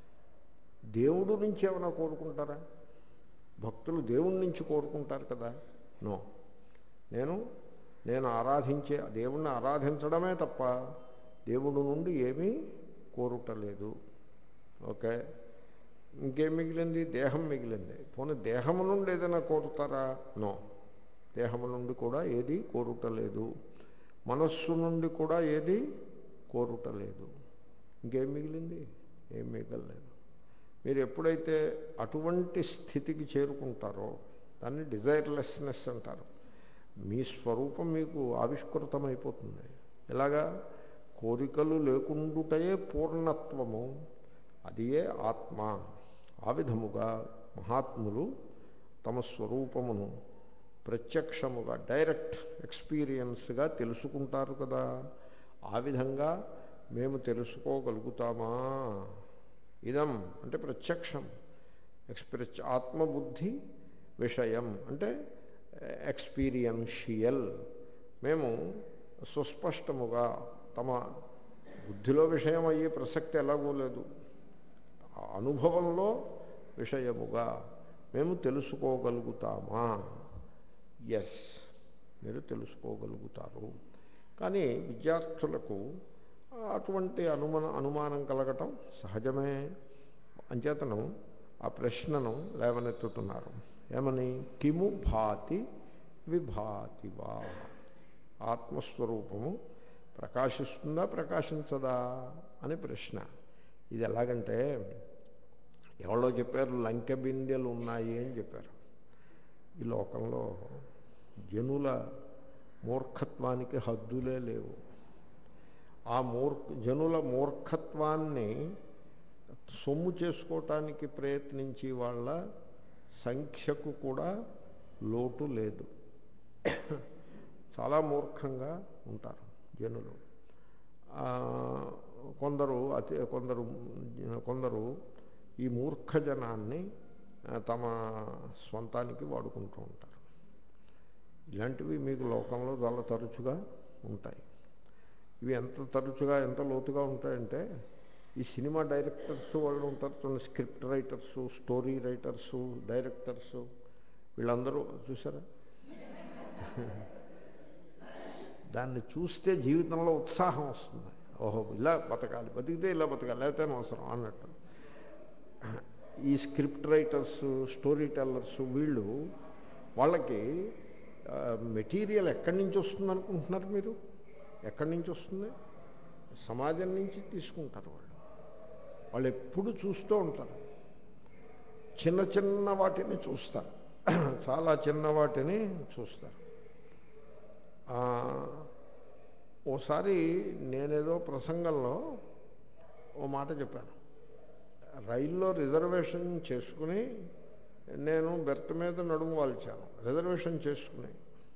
దేవుడు నుంచి ఏమైనా కోరుకుంటారా? భక్తులు దేవుడి నుంచి కోరుకుంటారు కదా. నో, నేను నేను ఆరాధించే దేవుణ్ణి ఆరాధించడమే తప్ప దేవుడి నుండి ఏమీ కోరుటలేదు. ఓకే, ఇంకేం మిగిలింది? దేహం మిగిలింది. పోనీ దేహము నుండి ఏదైనా కోరుతారా? నో, దేహము నుండి కూడా ఏది కోరుటలేదు. మనస్సు నుండి కూడా ఏది కోరుటలేదు. ఇంకేం మిగిలింది? ఏం మిగలలేదు. మీరు ఎప్పుడైతే అటువంటి స్థితికి చేరుకుంటారో దాన్ని డిజైర్లెస్నెస్ అంటారు. మీ స్వరూపం మీకు ఆవిష్కృతమైపోతుంది. ఎలాగా? కోరికలు లేకుండుటయే పూర్ణత్వము, అదియే ఆత్మ. ఆ విధముగా మహాత్ములు తమ స్వరూపమును ప్రత్యక్షముగా, డైరెక్ట్ ఎక్స్పీరియన్స్గా తెలుసుకుంటారు కదా. ఆ విధంగా మేము తెలుసుకోగలుగుతామా? ఇదం అంటే ప్రత్యక్షం, ఎక్స్ప్రెచ్ ఆత్మబుద్ధి విషయం అంటే ఎక్స్పీరియన్షియల్. మేము సుస్పష్టముగా, తమ బుద్ధిలో విషయం అయ్యే ప్రసక్తి ఎలాగో లేదు, అనుభవంలో విషయముగా మేము తెలుసుకోగలుగుతామా? ఎస్, మీరు తెలుసుకోగలుగుతారు. కానీ విద్యార్థులకు అటువంటి అనుమాన అనుమానం కలగటం సహజమే. అంచేతనం ఆ ప్రశ్నను లేవనెత్తుతున్నారు. ఏమని? కిము భాతి విభాతివా, ఆత్మస్వరూపము ప్రకాశిస్తుందా ప్రకాశించదా అని ప్రశ్న. ఇది ఎలాగంటే, ఎవరో చెప్పారు లంకె బిందెలు ఉన్నాయి అని చెప్పారు. ఈ లోకంలో జనుల మూర్ఖత్వానికి హద్దులే లేవు. ఆ మూర్ఖ జనుల మూర్ఖత్వాన్ని సొమ్ము చేసుకోవటానికి ప్రయత్నించి వాళ్ళ సంఖ్యకు కూడా లోటు లేదు. చాలా మూర్ఖంగా ఉంటారు జనులు. కొందరు అతి కొందరు కొందరు ఈ మూర్ఖ జనాన్ని తమ స్వంతానికి వాడుకుంటూ ఉంటారు. ఇలాంటివి మీకు లోకంలో చాలా తరచుగా ఉంటాయి. ఇవి ఎంత తరచుగా ఎంత లోతుగా ఉంటాయంటే ఈ సినిమా డైరెక్టర్స్ వాళ్ళు ఉంటారు, script writers, story writers, directors, వీళ్ళందరూ చూసారా, దాన్ని చూస్తే జీవితంలో ఉత్సాహం వస్తుంది. ఓహో ఇలా బతకాలి, బతికితే ఇలా బతకాలి, లేకపోతే అవసరం అన్నట్టు. ఈ స్క్రిప్ట్ రైటర్స్, స్టోరీ టెల్లర్స్, వీళ్ళు వాళ్ళకి మెటీరియల్ ఎక్కడి నుంచి వస్తుంది అనుకుంటున్నారు మీరు? ఎక్కడి నుంచి వస్తుంది? సమాజం నుంచి తీసుకుంటారు. వాళ్ళు వాళ్ళు ఎప్పుడు చూస్తూ ఉంటారు. చిన్న చిన్న వాటిని చూస్తారు, చాలా చిన్న వాటిని చూస్తారు. ఓసారి నేనేదో ప్రసంగంలో ఓ మాట చెప్పాను. రైల్లో రిజర్వేషన్ చేసుకుని నేను బెర్త్ మీద నడుము వాల్చాను. రిజర్వేషన్ చేసుకుని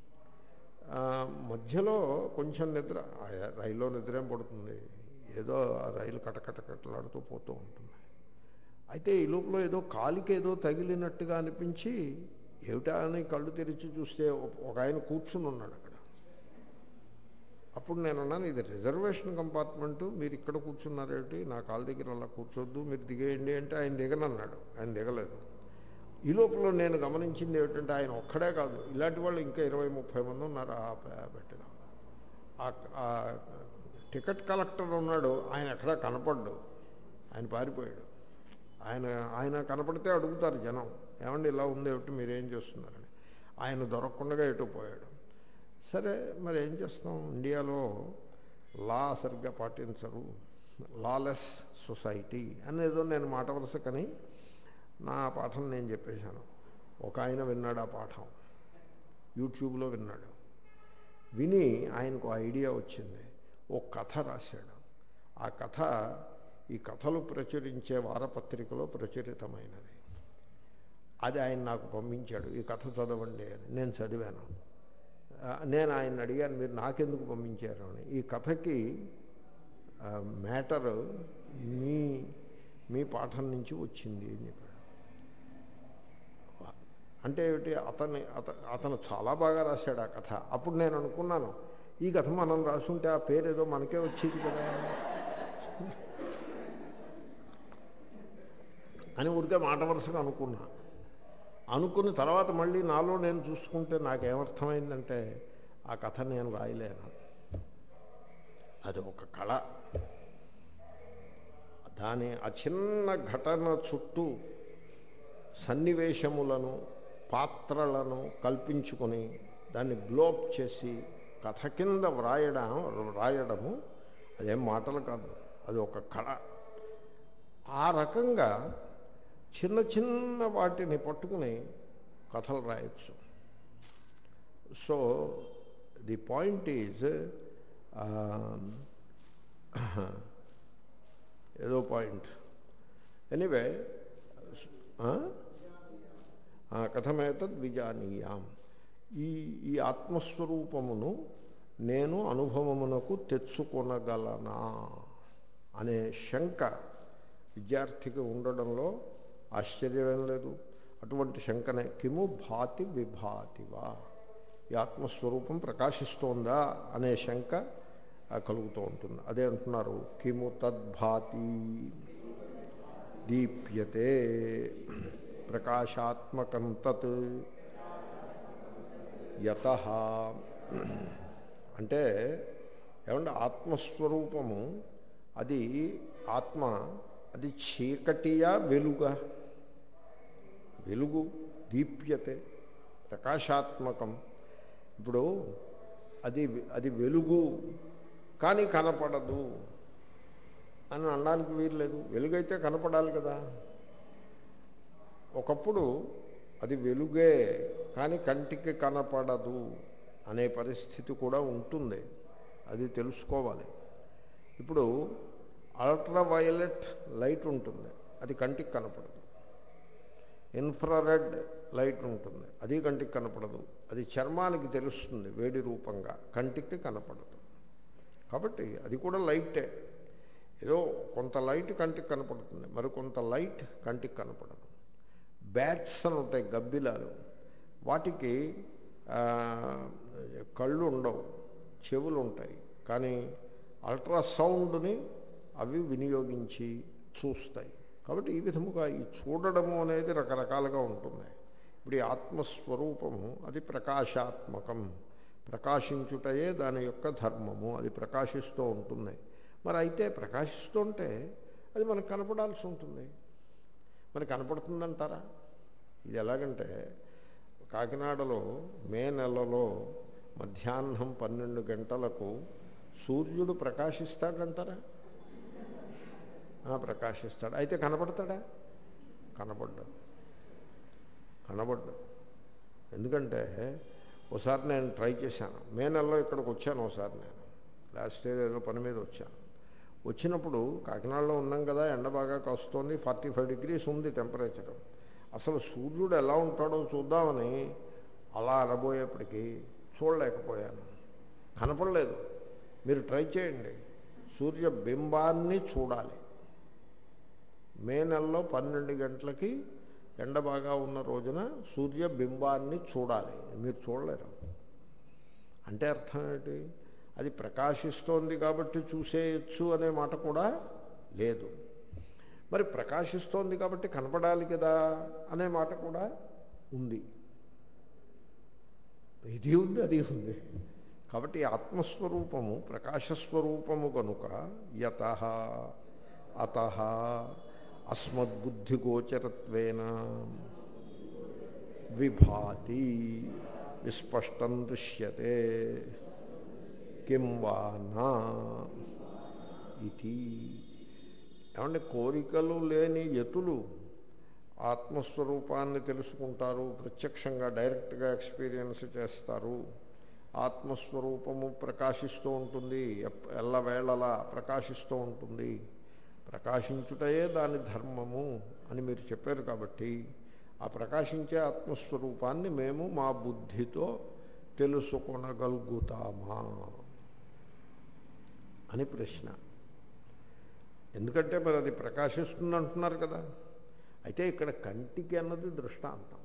మధ్యలో కొంచెం నిద్ర, రైల్లో నిద్ర ఏం పడుతుంది, ఏదో ఆ రైలు కటకట కట్టలాడుతూ పోతూ ఉంటుంది. అయితే ఈ లోపల ఏదో కాలికి ఏదో తగిలినట్టుగా అనిపించి ఏమిటా అని కళ్ళు తెరిచి చూస్తే ఒక ఆయన కూర్చుని ఉన్నాడు అక్కడ. అప్పుడు నేను అన్నాను, ఇది రిజర్వేషన్ కంపార్ట్మెంటు, మీరు ఇక్కడ కూర్చున్నారేమిటి, నా కాలు దగ్గర అలా కూర్చోద్దు, మీరు దిగేయండి అంటే ఆయన దిగనన్నాడు. ఆయన దిగలేదు. ఈ లోపల నేను గమనించింది ఏమిటంటే ఆయన ఒక్కడే కాదు, ఇలాంటి వాళ్ళు ఇంకా ఇరవై ముప్పై మంది ఉన్నారు ఆ పెట్టిన. ఆ టికెట్ కలెక్టర్ ఉన్నాడు, ఆయన ఎక్కడా కనపడ్డు, ఆయన పారిపోయాడు. ఆయన ఆయన కనపడితే అడుగుతారు జనం, ఏమండి ఇలా ఉంది ఏమిటి, మీరేం చేస్తున్నారని. ఆయన దొరకకుండా ఎటు పోయాడు. సరే మరి ఏం చేస్తాం, ఇండియాలో లా సరిగ్గా పాటించరు, లాలెస్ సొసైటీ అనేదో నేను మాట వరుసకని నా పాఠం నేను చెప్పేశాను. ఒక ఆయన విన్నాడు ఆ పాఠం, యూట్యూబ్లో విన్నాడు. విని ఆయనకు ఐడియా వచ్చింది, ఓ కథ రాశాడు. ఆ కథ ఈ కథలు ప్రచురించే వారపత్రికలో ప్రచురితమైనది. అది ఆయన నాకు పంపించాడు, ఈ కథ చదవండి అని. నేను చదివాను. నేను ఆయన అడిగాను, మీరు నాకెందుకు పంపించారు అని. ఈ కథకి మ్యాటర్ మీ మీ పాఠం నుంచి వచ్చింది అని చెప్పాడు. అంటే ఏమిటి, అతన్ని అత అతను చాలా బాగా రాశాడు ఆ కథ. అప్పుడు నేను అనుకున్నాను, ఈ కథ మనం రాసుంటే ఆ పేరు ఏదో మనకే వచ్చేది కదా అని ఊరికే మాట వరుసగా అనుకున్నా. అనుకున్న తర్వాత మళ్ళీ నాలో నేను చూసుకుంటే నాకేమర్థమైందంటే ఆ కథ నేను రాయలేను, అది ఒక కళ. దాని ఆ చిన్న ఘటన చుట్టూ సన్నివేశములను, పాత్రలను కల్పించుకొని దాన్ని బ్లోప్ చేసి కథ కింద వ్రాయడం వ్రాయడము అదేం మాటలు కాదు, అది ఒక కళ. ఆ రకంగా చిన్న చిన్న వాటిని పట్టుకుని కథలు రాయొచ్చు. సో ది పాయింట్ ఈజ్, ఏదో పాయింట్ ఎనీవే, కథమేతద్ విజానీయాం, ఈ ఈ ఆత్మస్వరూపమును నేను అనుభవమునకు తెచ్చుకొనగలనా అనే శంక విద్యార్థికి ఉండడంలో ఆశ్చర్యమేం లేదు. అటువంటి శంకనే కిము భాతి విభాతివా, ఈ ఆత్మస్వరూపం ప్రకాశిస్తోందా అనే శంక కలుగుతూ ఉంటుంది. అదే అంటున్నారు, కిము తద్భాతి దీప్యతే ప్రకాశాత్మకం తత్ యతః. అంటే ఏమంటే ఆత్మస్వరూపము అది, ఆత్మ అది చీకటియా వెలుగా? వెలుగు. దీప్యతే ప్రకాశాత్మకం. ఇప్పుడు అది అది వెలుగు కానీ కనపడదు అని అనడానికి వీలు లేదు. వెలుగైతే కనపడాలి కదా. ఒకప్పుడు అది వెలుగే కానీ కంటికి కనపడదు అనే పరిస్థితి కూడా ఉంటుంది, అది తెలుసుకోవాలి. ఇప్పుడు అల్ట్రావైలెట్ లైట్ ఉంటుంది, అది కంటికి కనపడదు. ఇన్ఫ్రారెడ్ లైట్ ఉంటుంది, అది కంటికి కనపడదు. అది చర్మానికి తెలుస్తుంది వేడి రూపంగా, కంటికి కనపడదు. కాబట్టి అది కూడా లైటే. ఏదో కొంత లైట్ కంటికి కనపడుతుంది, మరి కొంత లైట్ కంటికి కనపడదు. బ్యాట్స్ అని ఉంటాయి, గబ్బిలాలు, వాటికి కళ్ళు ఉండవు, చెవులు ఉంటాయి, కానీ అల్ట్రాసౌండ్ని అవి వినియోగించి చూస్తాయి. కాబట్టి ఈ విధముగా ఈ చూడడము అనేది రకరకాలుగా ఉంటుంది. ఇప్పుడు ఈ ఆత్మస్వరూపము అది ప్రకాశాత్మకం, ప్రకాశించుటయే దాని యొక్క ధర్మము, అది ప్రకాశిస్తూ ఉంటుంది. మరి అయితే ప్రకాశిస్తుంటే అది మనకు కనపడాల్సి ఉంటుంది. మనకు కనపడుతుందంటారా? ఇది ఎలాగంటే కాకినాడలో మే నెలలో మధ్యాహ్నం పన్నెండు గంటలకు సూర్యుడు ప్రకాశిస్తాడంటారా? ప్రకాశిస్తాడు. అయితే కనపడతాడా? కనపడ్డా కనబడ్డా ఎందుకంటే ఒకసారి నేను ట్రై చేశాను. మే నెలలో ఇక్కడికి వచ్చాను ఒకసారి, నేను లాస్ట్ ఇయర్ ఏదో పని మీద వచ్చాను. వచ్చినప్పుడు కాకినాడలో ఉన్నాం కదా, ఎండ బాగా కాస్తోంది, ఫార్టీ ఫైవ్ డిగ్రీస్ ఉంది టెంపరేచరు. అసలు సూర్యుడు ఎలా ఉంటాడో చూద్దామని అలా అనబోయేప్పటికీ చూడలేకపోయాను, కనపడలేదు. మీరు ట్రై చేయండి, సూర్య బింబాన్ని చూడాలి. మే నెలలో పన్నెండు గంటలకి ఎండ బాగా ఉన్న రోజున సూర్య బింబాన్ని చూడాలి, మీరు చూడలేరు. అంటే అర్థం ఏంటి? అది ప్రకాశిస్తోంది కాబట్టి చూసేయచ్చు అనే మాట కూడా లేదు. మరి ప్రకాశిస్తోంది కాబట్టి కనపడాలి కదా అనే మాట కూడా ఉంది. ఇది ఉంది, అది ఉంది. కాబట్టి ఆత్మస్వరూపము ప్రకాశస్వరూపము కనుక యతః అతః అస్మద్బుద్ధిగోచరత్వేన విభాతి విస్పష్టం దృశ్యతే కిం వా నా ఇతి. ఏమంటే కోరికలు లేని యతులు ఆత్మస్వరూపాన్ని తెలుసుకుంటారు, ప్రత్యక్షంగా డైరెక్ట్గా ఎక్స్పీరియన్స్ చేస్తారు. ఆత్మస్వరూపము ప్రకాశిస్తూ ఉంటుంది, ఎల్లవేళలా ప్రకాశిస్తూ ఉంటుంది. ప్రకాశించుటయే దాని ధర్మము అని మీరు చెప్పారు కాబట్టి ఆ ప్రకాశించే ఆత్మస్వరూపాన్ని మేము మా బుద్ధితో తెలుసుకొనగలుగుతామా అని ప్రశ్న. ఎందుకంటే మరి అది ప్రకాశిస్తుంది అంటున్నారు కదా. అయితే ఇక్కడ కంటికి అన్నది దృష్టాంతం,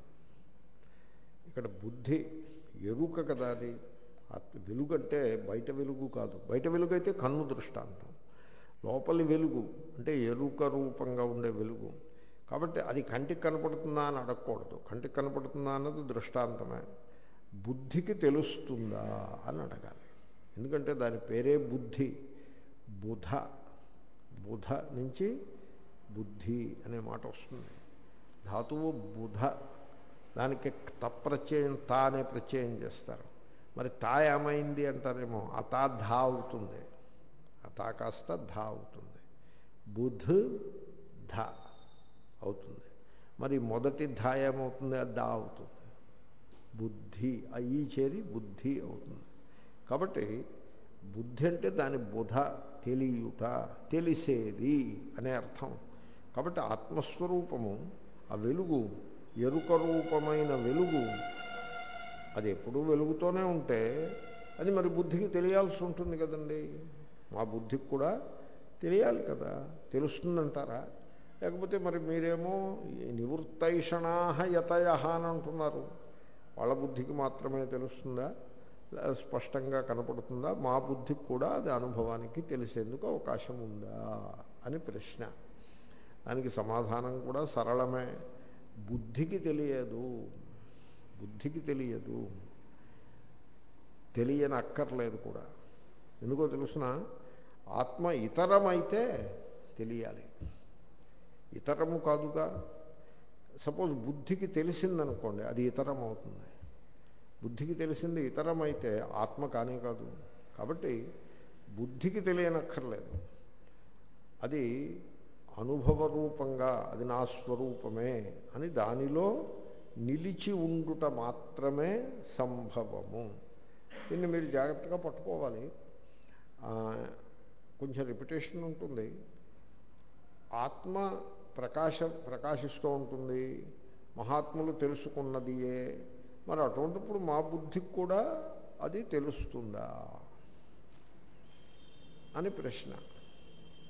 ఇక్కడ బుద్ధి ఎరుక కదా. అది వెలుగు అంటే బయట వెలుగు కాదు. బయట వెలుగు అయితే కన్ను దృష్టాంతం, లోపలి వెలుగు అంటే ఎరుక రూపంగా ఉండే వెలుగు. కాబట్టి అది కంటికి కనపడుతుందా అని అడగకూడదు, కంటికి కనపడుతుందా అన్నది దృష్టాంతమే. బుద్ధికి తెలుస్తుందా అని అడగాలి. ఎందుకంటే దాని పేరే బుద్ధి. బుధ బుధ నుంచి బుద్ధి అనే మాట వస్తుంది. ధాతువు బుధ, దానికి తప్రత్యయం తా అనే ప్రత్యయం చేస్తారు. మరి తా ఏమైంది అంటారేమో, ఆ తా ధా అవుతుంది, ఆ తా కాస్త ధా అవుతుంది, బుధ్ ధ అవుతుంది. మరి మొదటి ధా ఏమవుతుంది, అది దా అవుతుంది, బుద్ధి అయ్యి చేరి బుద్ధి అవుతుంది. కాబట్టి బుద్ధి అంటే దాని బుధ తెలియుట, తెలిసేది అనే అర్థం. కాబట్టి ఆత్మస్వరూపము ఆ వెలుగు, ఎరుక రూపమైన వెలుగు, అది ఎప్పుడూ వెలుగుతూనే ఉంటే అది మరి బుద్ధికి తెలియాల్సి ఉంటుంది కదండి. మా బుద్ధికి కూడా తెలియాలి కదా. తెలుస్తుందంటారా? లేకపోతే మరి మీరేమో నివృత్తైషణాహ యతయః అని అంటున్నారు. వాళ్ళ బుద్ధికి మాత్రమే తెలుస్తుందా, స్పష్టంగా కనపడుతుందా? మా బుద్ధికి కూడా అది అనుభవానికి తెలిసేందుకు అవకాశం ఉందా అని ప్రశ్న. దానికి సమాధానం కూడా సరళమే. బుద్ధికి తెలియదు, బుద్ధికి తెలియదు, తెలియని అక్కర్లేదు కూడా. ఎందుకో తెలుసిన, ఆత్మ ఇతరమైతే తెలియాలి, ఇతరము కాదుగా. సపోజ్ బుద్ధికి తెలిసిందనుకోండి, అది ఇతరం అవుతుంది. బుద్ధికి తెలిసింది ఇతరమైతే ఆత్మ కానే కాదు. కాబట్టి బుద్ధికి తెలియనక్కర్లేదు, అది అనుభవ రూపంగా అది నా స్వరూపమే అని దానిలో నిలిచి ఉండుట మాత్రమే సంభవము. దీన్ని మీరు జాగ్రత్తగా పట్టుకోవాలి. కొంచెం రిపిటేషన్ ఉంటుంది. ఆత్మ ప్రకాశ ప్రకాశిస్తూ ఉంటుంది, మహాత్ములు తెలుసుకున్నదియే. మరి అటువంటిప్పుడు మా బుద్ధికి కూడా అది తెలుస్తుందా అని ప్రశ్న.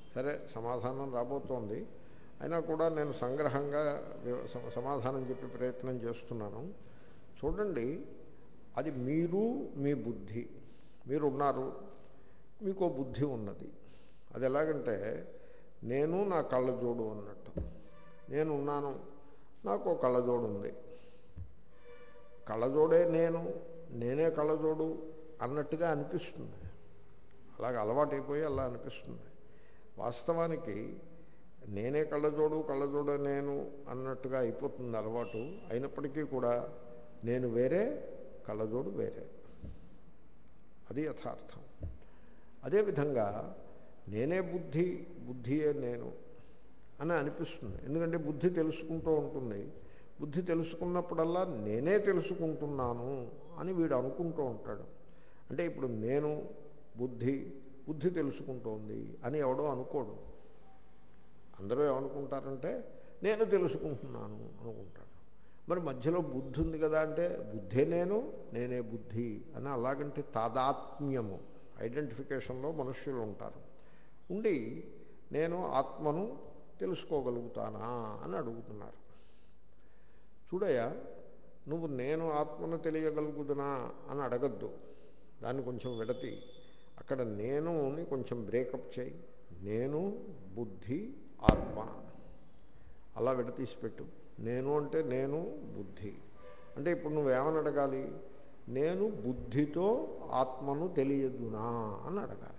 సరే సమాధానం రాబోతోంది, అయినా కూడా నేను సంగ్రహంగా సమాధానం చెప్పే ప్రయత్నం చేస్తున్నాను. చూడండి, అది మీరు మీ బుద్ధి, మీరున్నారు, మీకు బుద్ధి ఉన్నది. అది ఎలాగంటే నేను నా కళ్ళజోడు అన్నట్టు. నేనున్నాను, నాకు కళ్ళజోడు ఉంది. కళ్ళజోడే నేను, నేనే కళ్ళజోడు అన్నట్టుగా అనిపిస్తుంది. అలాగే అలవాటైపోయి అలా అనిపిస్తుంది. వాస్తవానికి నేనే కళ్ళజోడు, కళ్ళజోడు నేను అన్నట్టుగా అయిపోతుంది అలవాటు. అయినప్పటికీ కూడా నేను వేరే, కళ్ళజోడు వేరే. అది యథార్థం. అదేవిధంగా నేనే బుద్ధి, బుద్ధియే నేను అని అనిపిస్తుంది. ఎందుకంటే బుద్ధి తెలుసుకుంటూ ఉంటుంది. బుద్ధి తెలుసుకున్నప్పుడల్లా నేనే తెలుసుకుంటున్నాను అని వీడు అనుకుంటూ ఉంటాడు. అంటే ఇప్పుడు నేను బుద్ధి, బుద్ధి తెలుసుకుంటోంది అని ఎవడో అనుకోడు. అందరూ ఏమనుకుంటారంటే నేను తెలుసుకుంటున్నాను అనుకుంటాడు. మరి మధ్యలో బుద్ధి ఉంది కదా అంటే బుద్ధే నేను, నేనే బుద్ధి అని అలాగంటే తాదాత్మ్యము, ఐడెంటిఫికేషన్లో మనుష్యులు ఉంటారు. ఉండి నేను ఆత్మను తెలుసుకోగలుగుతానా అని అడుగుతున్నారు. చూడయ్యా, నువ్వు నేను ఆత్మను తెలియగలుగుతున్నా అని అడగద్దు. దాన్ని కొంచెం విడతి, అక్కడ నేనుని కొంచెం బ్రేకప్ చేయి. నేను, బుద్ధి, ఆత్మ అలా విడతీసి పెట్టు. నేను అంటే నేను, బుద్ధి అంటే ఇప్పుడు నువ్వేమని అడగాలి? నేను బుద్ధితో ఆత్మను తెలియదునా అని అడగాలి.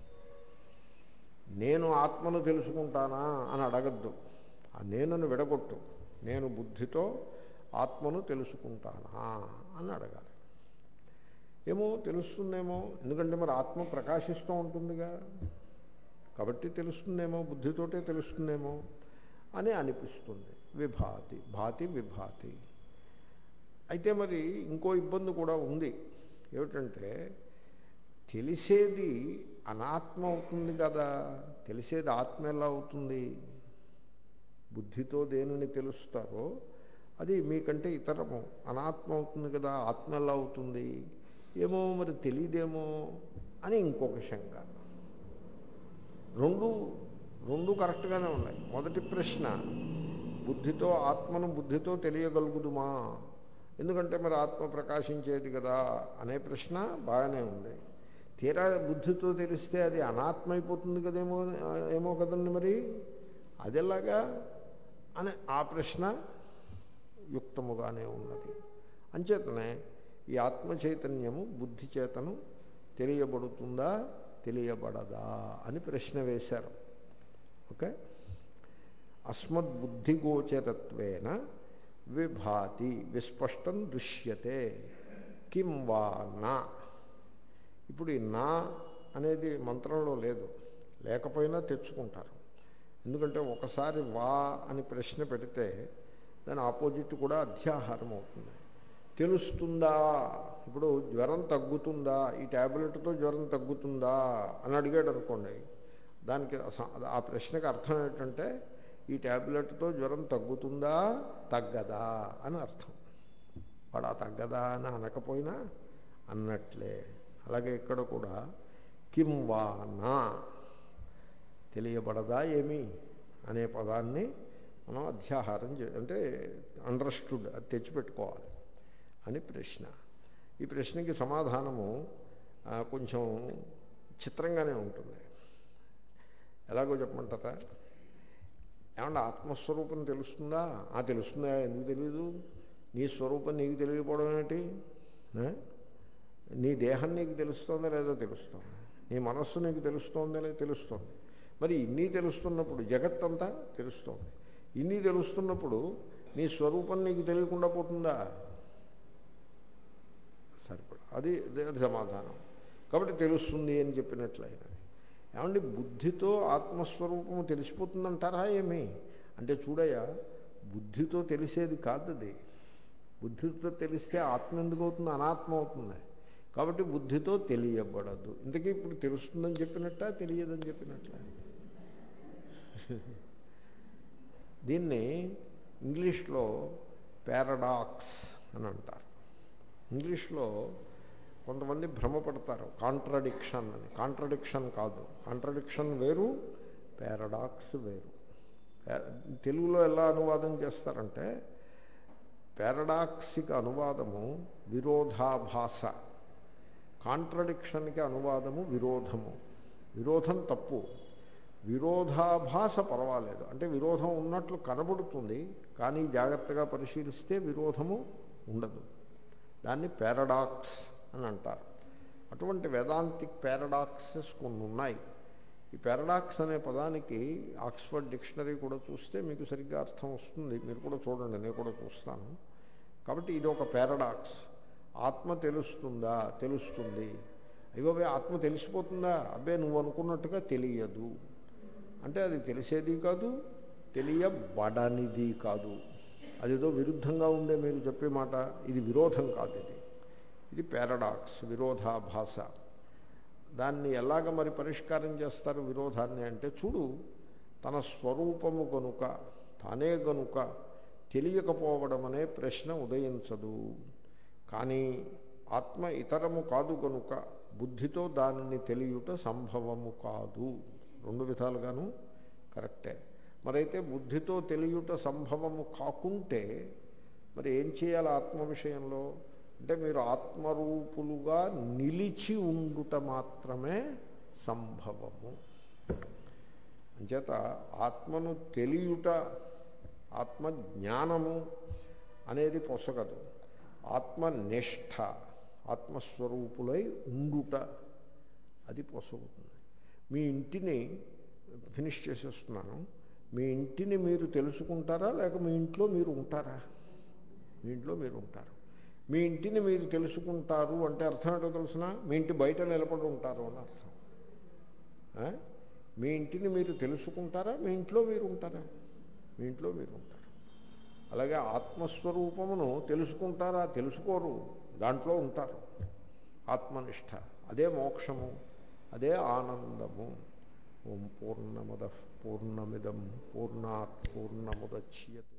నేను ఆత్మను తెలుసుకుంటానా అని అడగద్దు. ఆ నేనును విడగొట్టు. నేను బుద్ధితో ఆత్మను తెలుసుకుంటానా అని అడగాలి. ఏమో తెలుస్తుందేమో, ఎందుకంటే మరి ఆత్మ ప్రకాశిస్తూ ఉంటుందిగా, కాబట్టి తెలుస్తుందేమో, బుద్ధితోటే తెలుస్తుందేమో అని అనిపిస్తుంది. విభాతి, భాతి విభాతి. అయితే మరి ఇంకో ఇబ్బంది కూడా ఉంది. ఏమిటంటే తెలిసేది అనాత్మ అవుతుంది కదా. తెలిసేది ఆత్మ ఎలా అవుతుంది? బుద్ధితో దేనిని తెలుస్తారో అది మీకంటే ఇతరము, అనాత్మ అవుతుంది కదా. ఆత్మ ఎలా అవుతుంది? ఏమో మరి తెలియదేమో అని ఇంకొక శంక. రెండు రెండు కరెక్ట్గానే ఉన్నాయి. మొదటి ప్రశ్న, బుద్ధితో ఆత్మను బుద్ధితో తెలియగలుగుదుమా, ఎందుకంటే మరి ఆత్మ ప్రకాశించేది కదా అనే ప్రశ్న బాగానే ఉంది. తీరా బుద్ధితో తెలిస్తే అది అనాత్మ అయిపోతుంది కదేమో ఏమో కదండి, మరి అదెలాగా అని ఆ ప్రశ్న యుక్తముగానే ఉన్నది. అంచేతనే ఈ ఆత్మ చైతన్యము బుద్ధి చేతను తెలియబడుతుందా తెలియబడదా అని ప్రశ్న వేశారు. ఓకే, అస్మద్బుద్ధిగోచరత్వేన విభాతి విస్పష్టం దృశ్యతే కిం వా నా. ఇప్పుడు ఈ నా అనేది మంత్రంలో లేదు, లేకపోయినా తెచ్చుకుంటారు. ఎందుకంటే ఒకసారి వా అని ప్రశ్న పెడితే దాని ఆపోజిట్ కూడా అధ్యాహారం అవుతుంది. తెలుస్తుందా, ఇప్పుడు జ్వరం తగ్గుతుందా, ఈ ట్యాబ్లెట్తో జ్వరం తగ్గుతుందా అని అడిగాడు అనుకోండి, దానికి ఆ ప్రశ్నకు అర్థం ఏంటంటే ఈ ట్యాబ్లెట్తో జ్వరం తగ్గుతుందా తగ్గదా అని అర్థం. వాడు ఆ తగ్గదా అని అనకపోయినా అన్నట్లే. అలాగే ఇక్కడ కూడా కిం వా నా, తెలియబడదా ఏమి అనే పదాన్ని మనం అధ్యాహారం చే అంటే అండర్స్టూడ్, అది తెచ్చిపెట్టుకోవాలి అని ప్రశ్న. ఈ ప్రశ్నకి సమాధానము కొంచెం చిత్రంగానే ఉంటుంది. ఎలాగో చెప్పమంటారా? ఏమన్నా ఆత్మస్వరూపం తెలుస్తుందా? ఆ తెలుస్తుందా? ఎందుకు తెలియదు? నీ స్వరూపం నీకు తెలియకపోవడం ఏంటి? నీ దేహం నీకు తెలుస్తుందా లేదా? తెలుస్తుంది. నీ మనస్సు నీకు తెలుస్తుందా లేదా? తెలుస్తుంది. మరి ఇన్ని తెలుస్తున్నప్పుడు జగత్తంతా తెలుస్తోంది. ఇన్ని తెలుస్తున్నప్పుడు నీ స్వరూపం నీకు తెలియకుండా పోతుందా? సరిపడ అది అది సమాధానం. కాబట్టి తెలుస్తుంది అని చెప్పినట్లయినది. ఏమండి, బుద్ధితో ఆత్మస్వరూపము తెలిసిపోతుందంటారా ఏమి అంటే, చూడయ్యా, బుద్ధితో తెలిసేది కాదు అది. బుద్ధితో తెలిస్తే ఆత్మ ఎందుకు అవుతుంది? అనాత్మ అవుతుంది. కాబట్టి బుద్ధితో తెలియబడదు. ఇంతకీ ఇప్పుడు తెలుస్తుందని చెప్పినట్ట తెలియదని చెప్పినట్ల? దీన్ని ఇంగ్లీష్లో పారాడాక్స్ అని అంటారు. ఇంగ్లీష్లో కొంతమంది భ్రమపడతారు కాంట్రడిక్షన్ అని. కాంట్రడిక్షన్ కాదు, కాంట్రడిక్షన్ వేరు, పారాడాక్స్ వేరు. తెలుగులో ఎలా అనువాదం చేస్తారంటే పారాడాక్స్కి అనువాదము విరోధాభాస, కాంట్రడిక్షన్కి అనువాదము విరోధము. విరోధం తప్పు, విరోధాభాస పర్వాలేదు. అంటే విరోధం ఉన్నట్లు కనబడుతుంది, కానీ జాగ్రత్తగా పరిశీలిస్తే విరోధము ఉండదు. దాన్ని పారాడాక్స్ అని అంటారు. అటువంటి వేదాంతిక్ పారాడాక్సెస్ కొన్ని ఉన్నాయి. ఈ పారాడాక్స్ అనే పదానికి ఆక్స్ఫర్డ్ డిక్షనరీ కూడా చూస్తే మీకు సరిగ్గా అర్థం వస్తుంది. మీరు కూడా చూడండి, నేను కూడా చూస్తాను. కాబట్టి ఇది ఒక పారాడాక్స్. ఆత్మ తెలుస్తుందా? తెలుస్తుంది. అయ్యోవే ఆత్మ తెలిసిపోతుందా? అబ్బే నువ్వు అనుకున్నట్టుగా తెలియదు. అంటే అది తెలిసేది కాదు, తెలియబడనిది కాదు. అదేదో విరుద్ధంగా ఉండే మీరు చెప్పే మాట. ఇది విరోధం కాదు, ఇది ఇది పారాడాక్స్, విరోధాభాస. దాన్ని ఎలాగ మరి పరిష్కారం చేస్తారు విరోధాన్ని అంటే, చూడు తన స్వరూపము గనుక, తానే గనుక తెలియకపోవడం అనే ప్రశ్న ఉదయించదు. కానీ ఆత్మ ఇతరము కాదు గనుక బుద్ధితో దానిని తెలియుట సంభవము కాదు. రెండు విధాలుగాను కరెక్టే. మరైతే బుద్ధితో తెలియుట సంభవము కాకుంటే మరి ఏం చేయాలి ఆత్మ విషయంలో అంటే, మీరు ఆత్మరూపులుగా నిలిచి ఉండుట మాత్రమే సంభవము. అంచేత ఆత్మను తెలియుట, ఆత్మజ్ఞానము అనేది పొసగదు. ఆత్మనిష్ట, ఆత్మస్వరూపులై ఉండుట అది పొసగుతుంది. మీ ఇంటిని ఫినిష్ చేసేస్తున్నాను. మీ ఇంటిని మీరు తెలుసుకుంటారా లేక మీ ఇంట్లో మీరు ఉంటారా? మీ ఇంట్లో మీరు ఉంటారు. మీ ఇంటిని మీరు తెలుసుకుంటారు అంటే అర్థం ఏంటో తెలుసిన? మీ ఇంటి బయట నిలబడి ఉంటారు అని అర్థం. మీ ఇంటిని మీరు తెలుసుకుంటారా? మీ ఇంట్లో మీరు ఉంటారా? మీ ఇంట్లో మీరు ఉంటారు. అలాగే ఆత్మస్వరూపమును తెలుసుకుంటారా? తెలుసుకోరు, దాంట్లో ఉంటారు. ఆత్మనిష్ట, అదే మోక్షము, అదే ఆనందము. ఓం పూర్ణమద పూర్ణమిదం పూర్ణాత్ పూర్ణముదచ్యతే.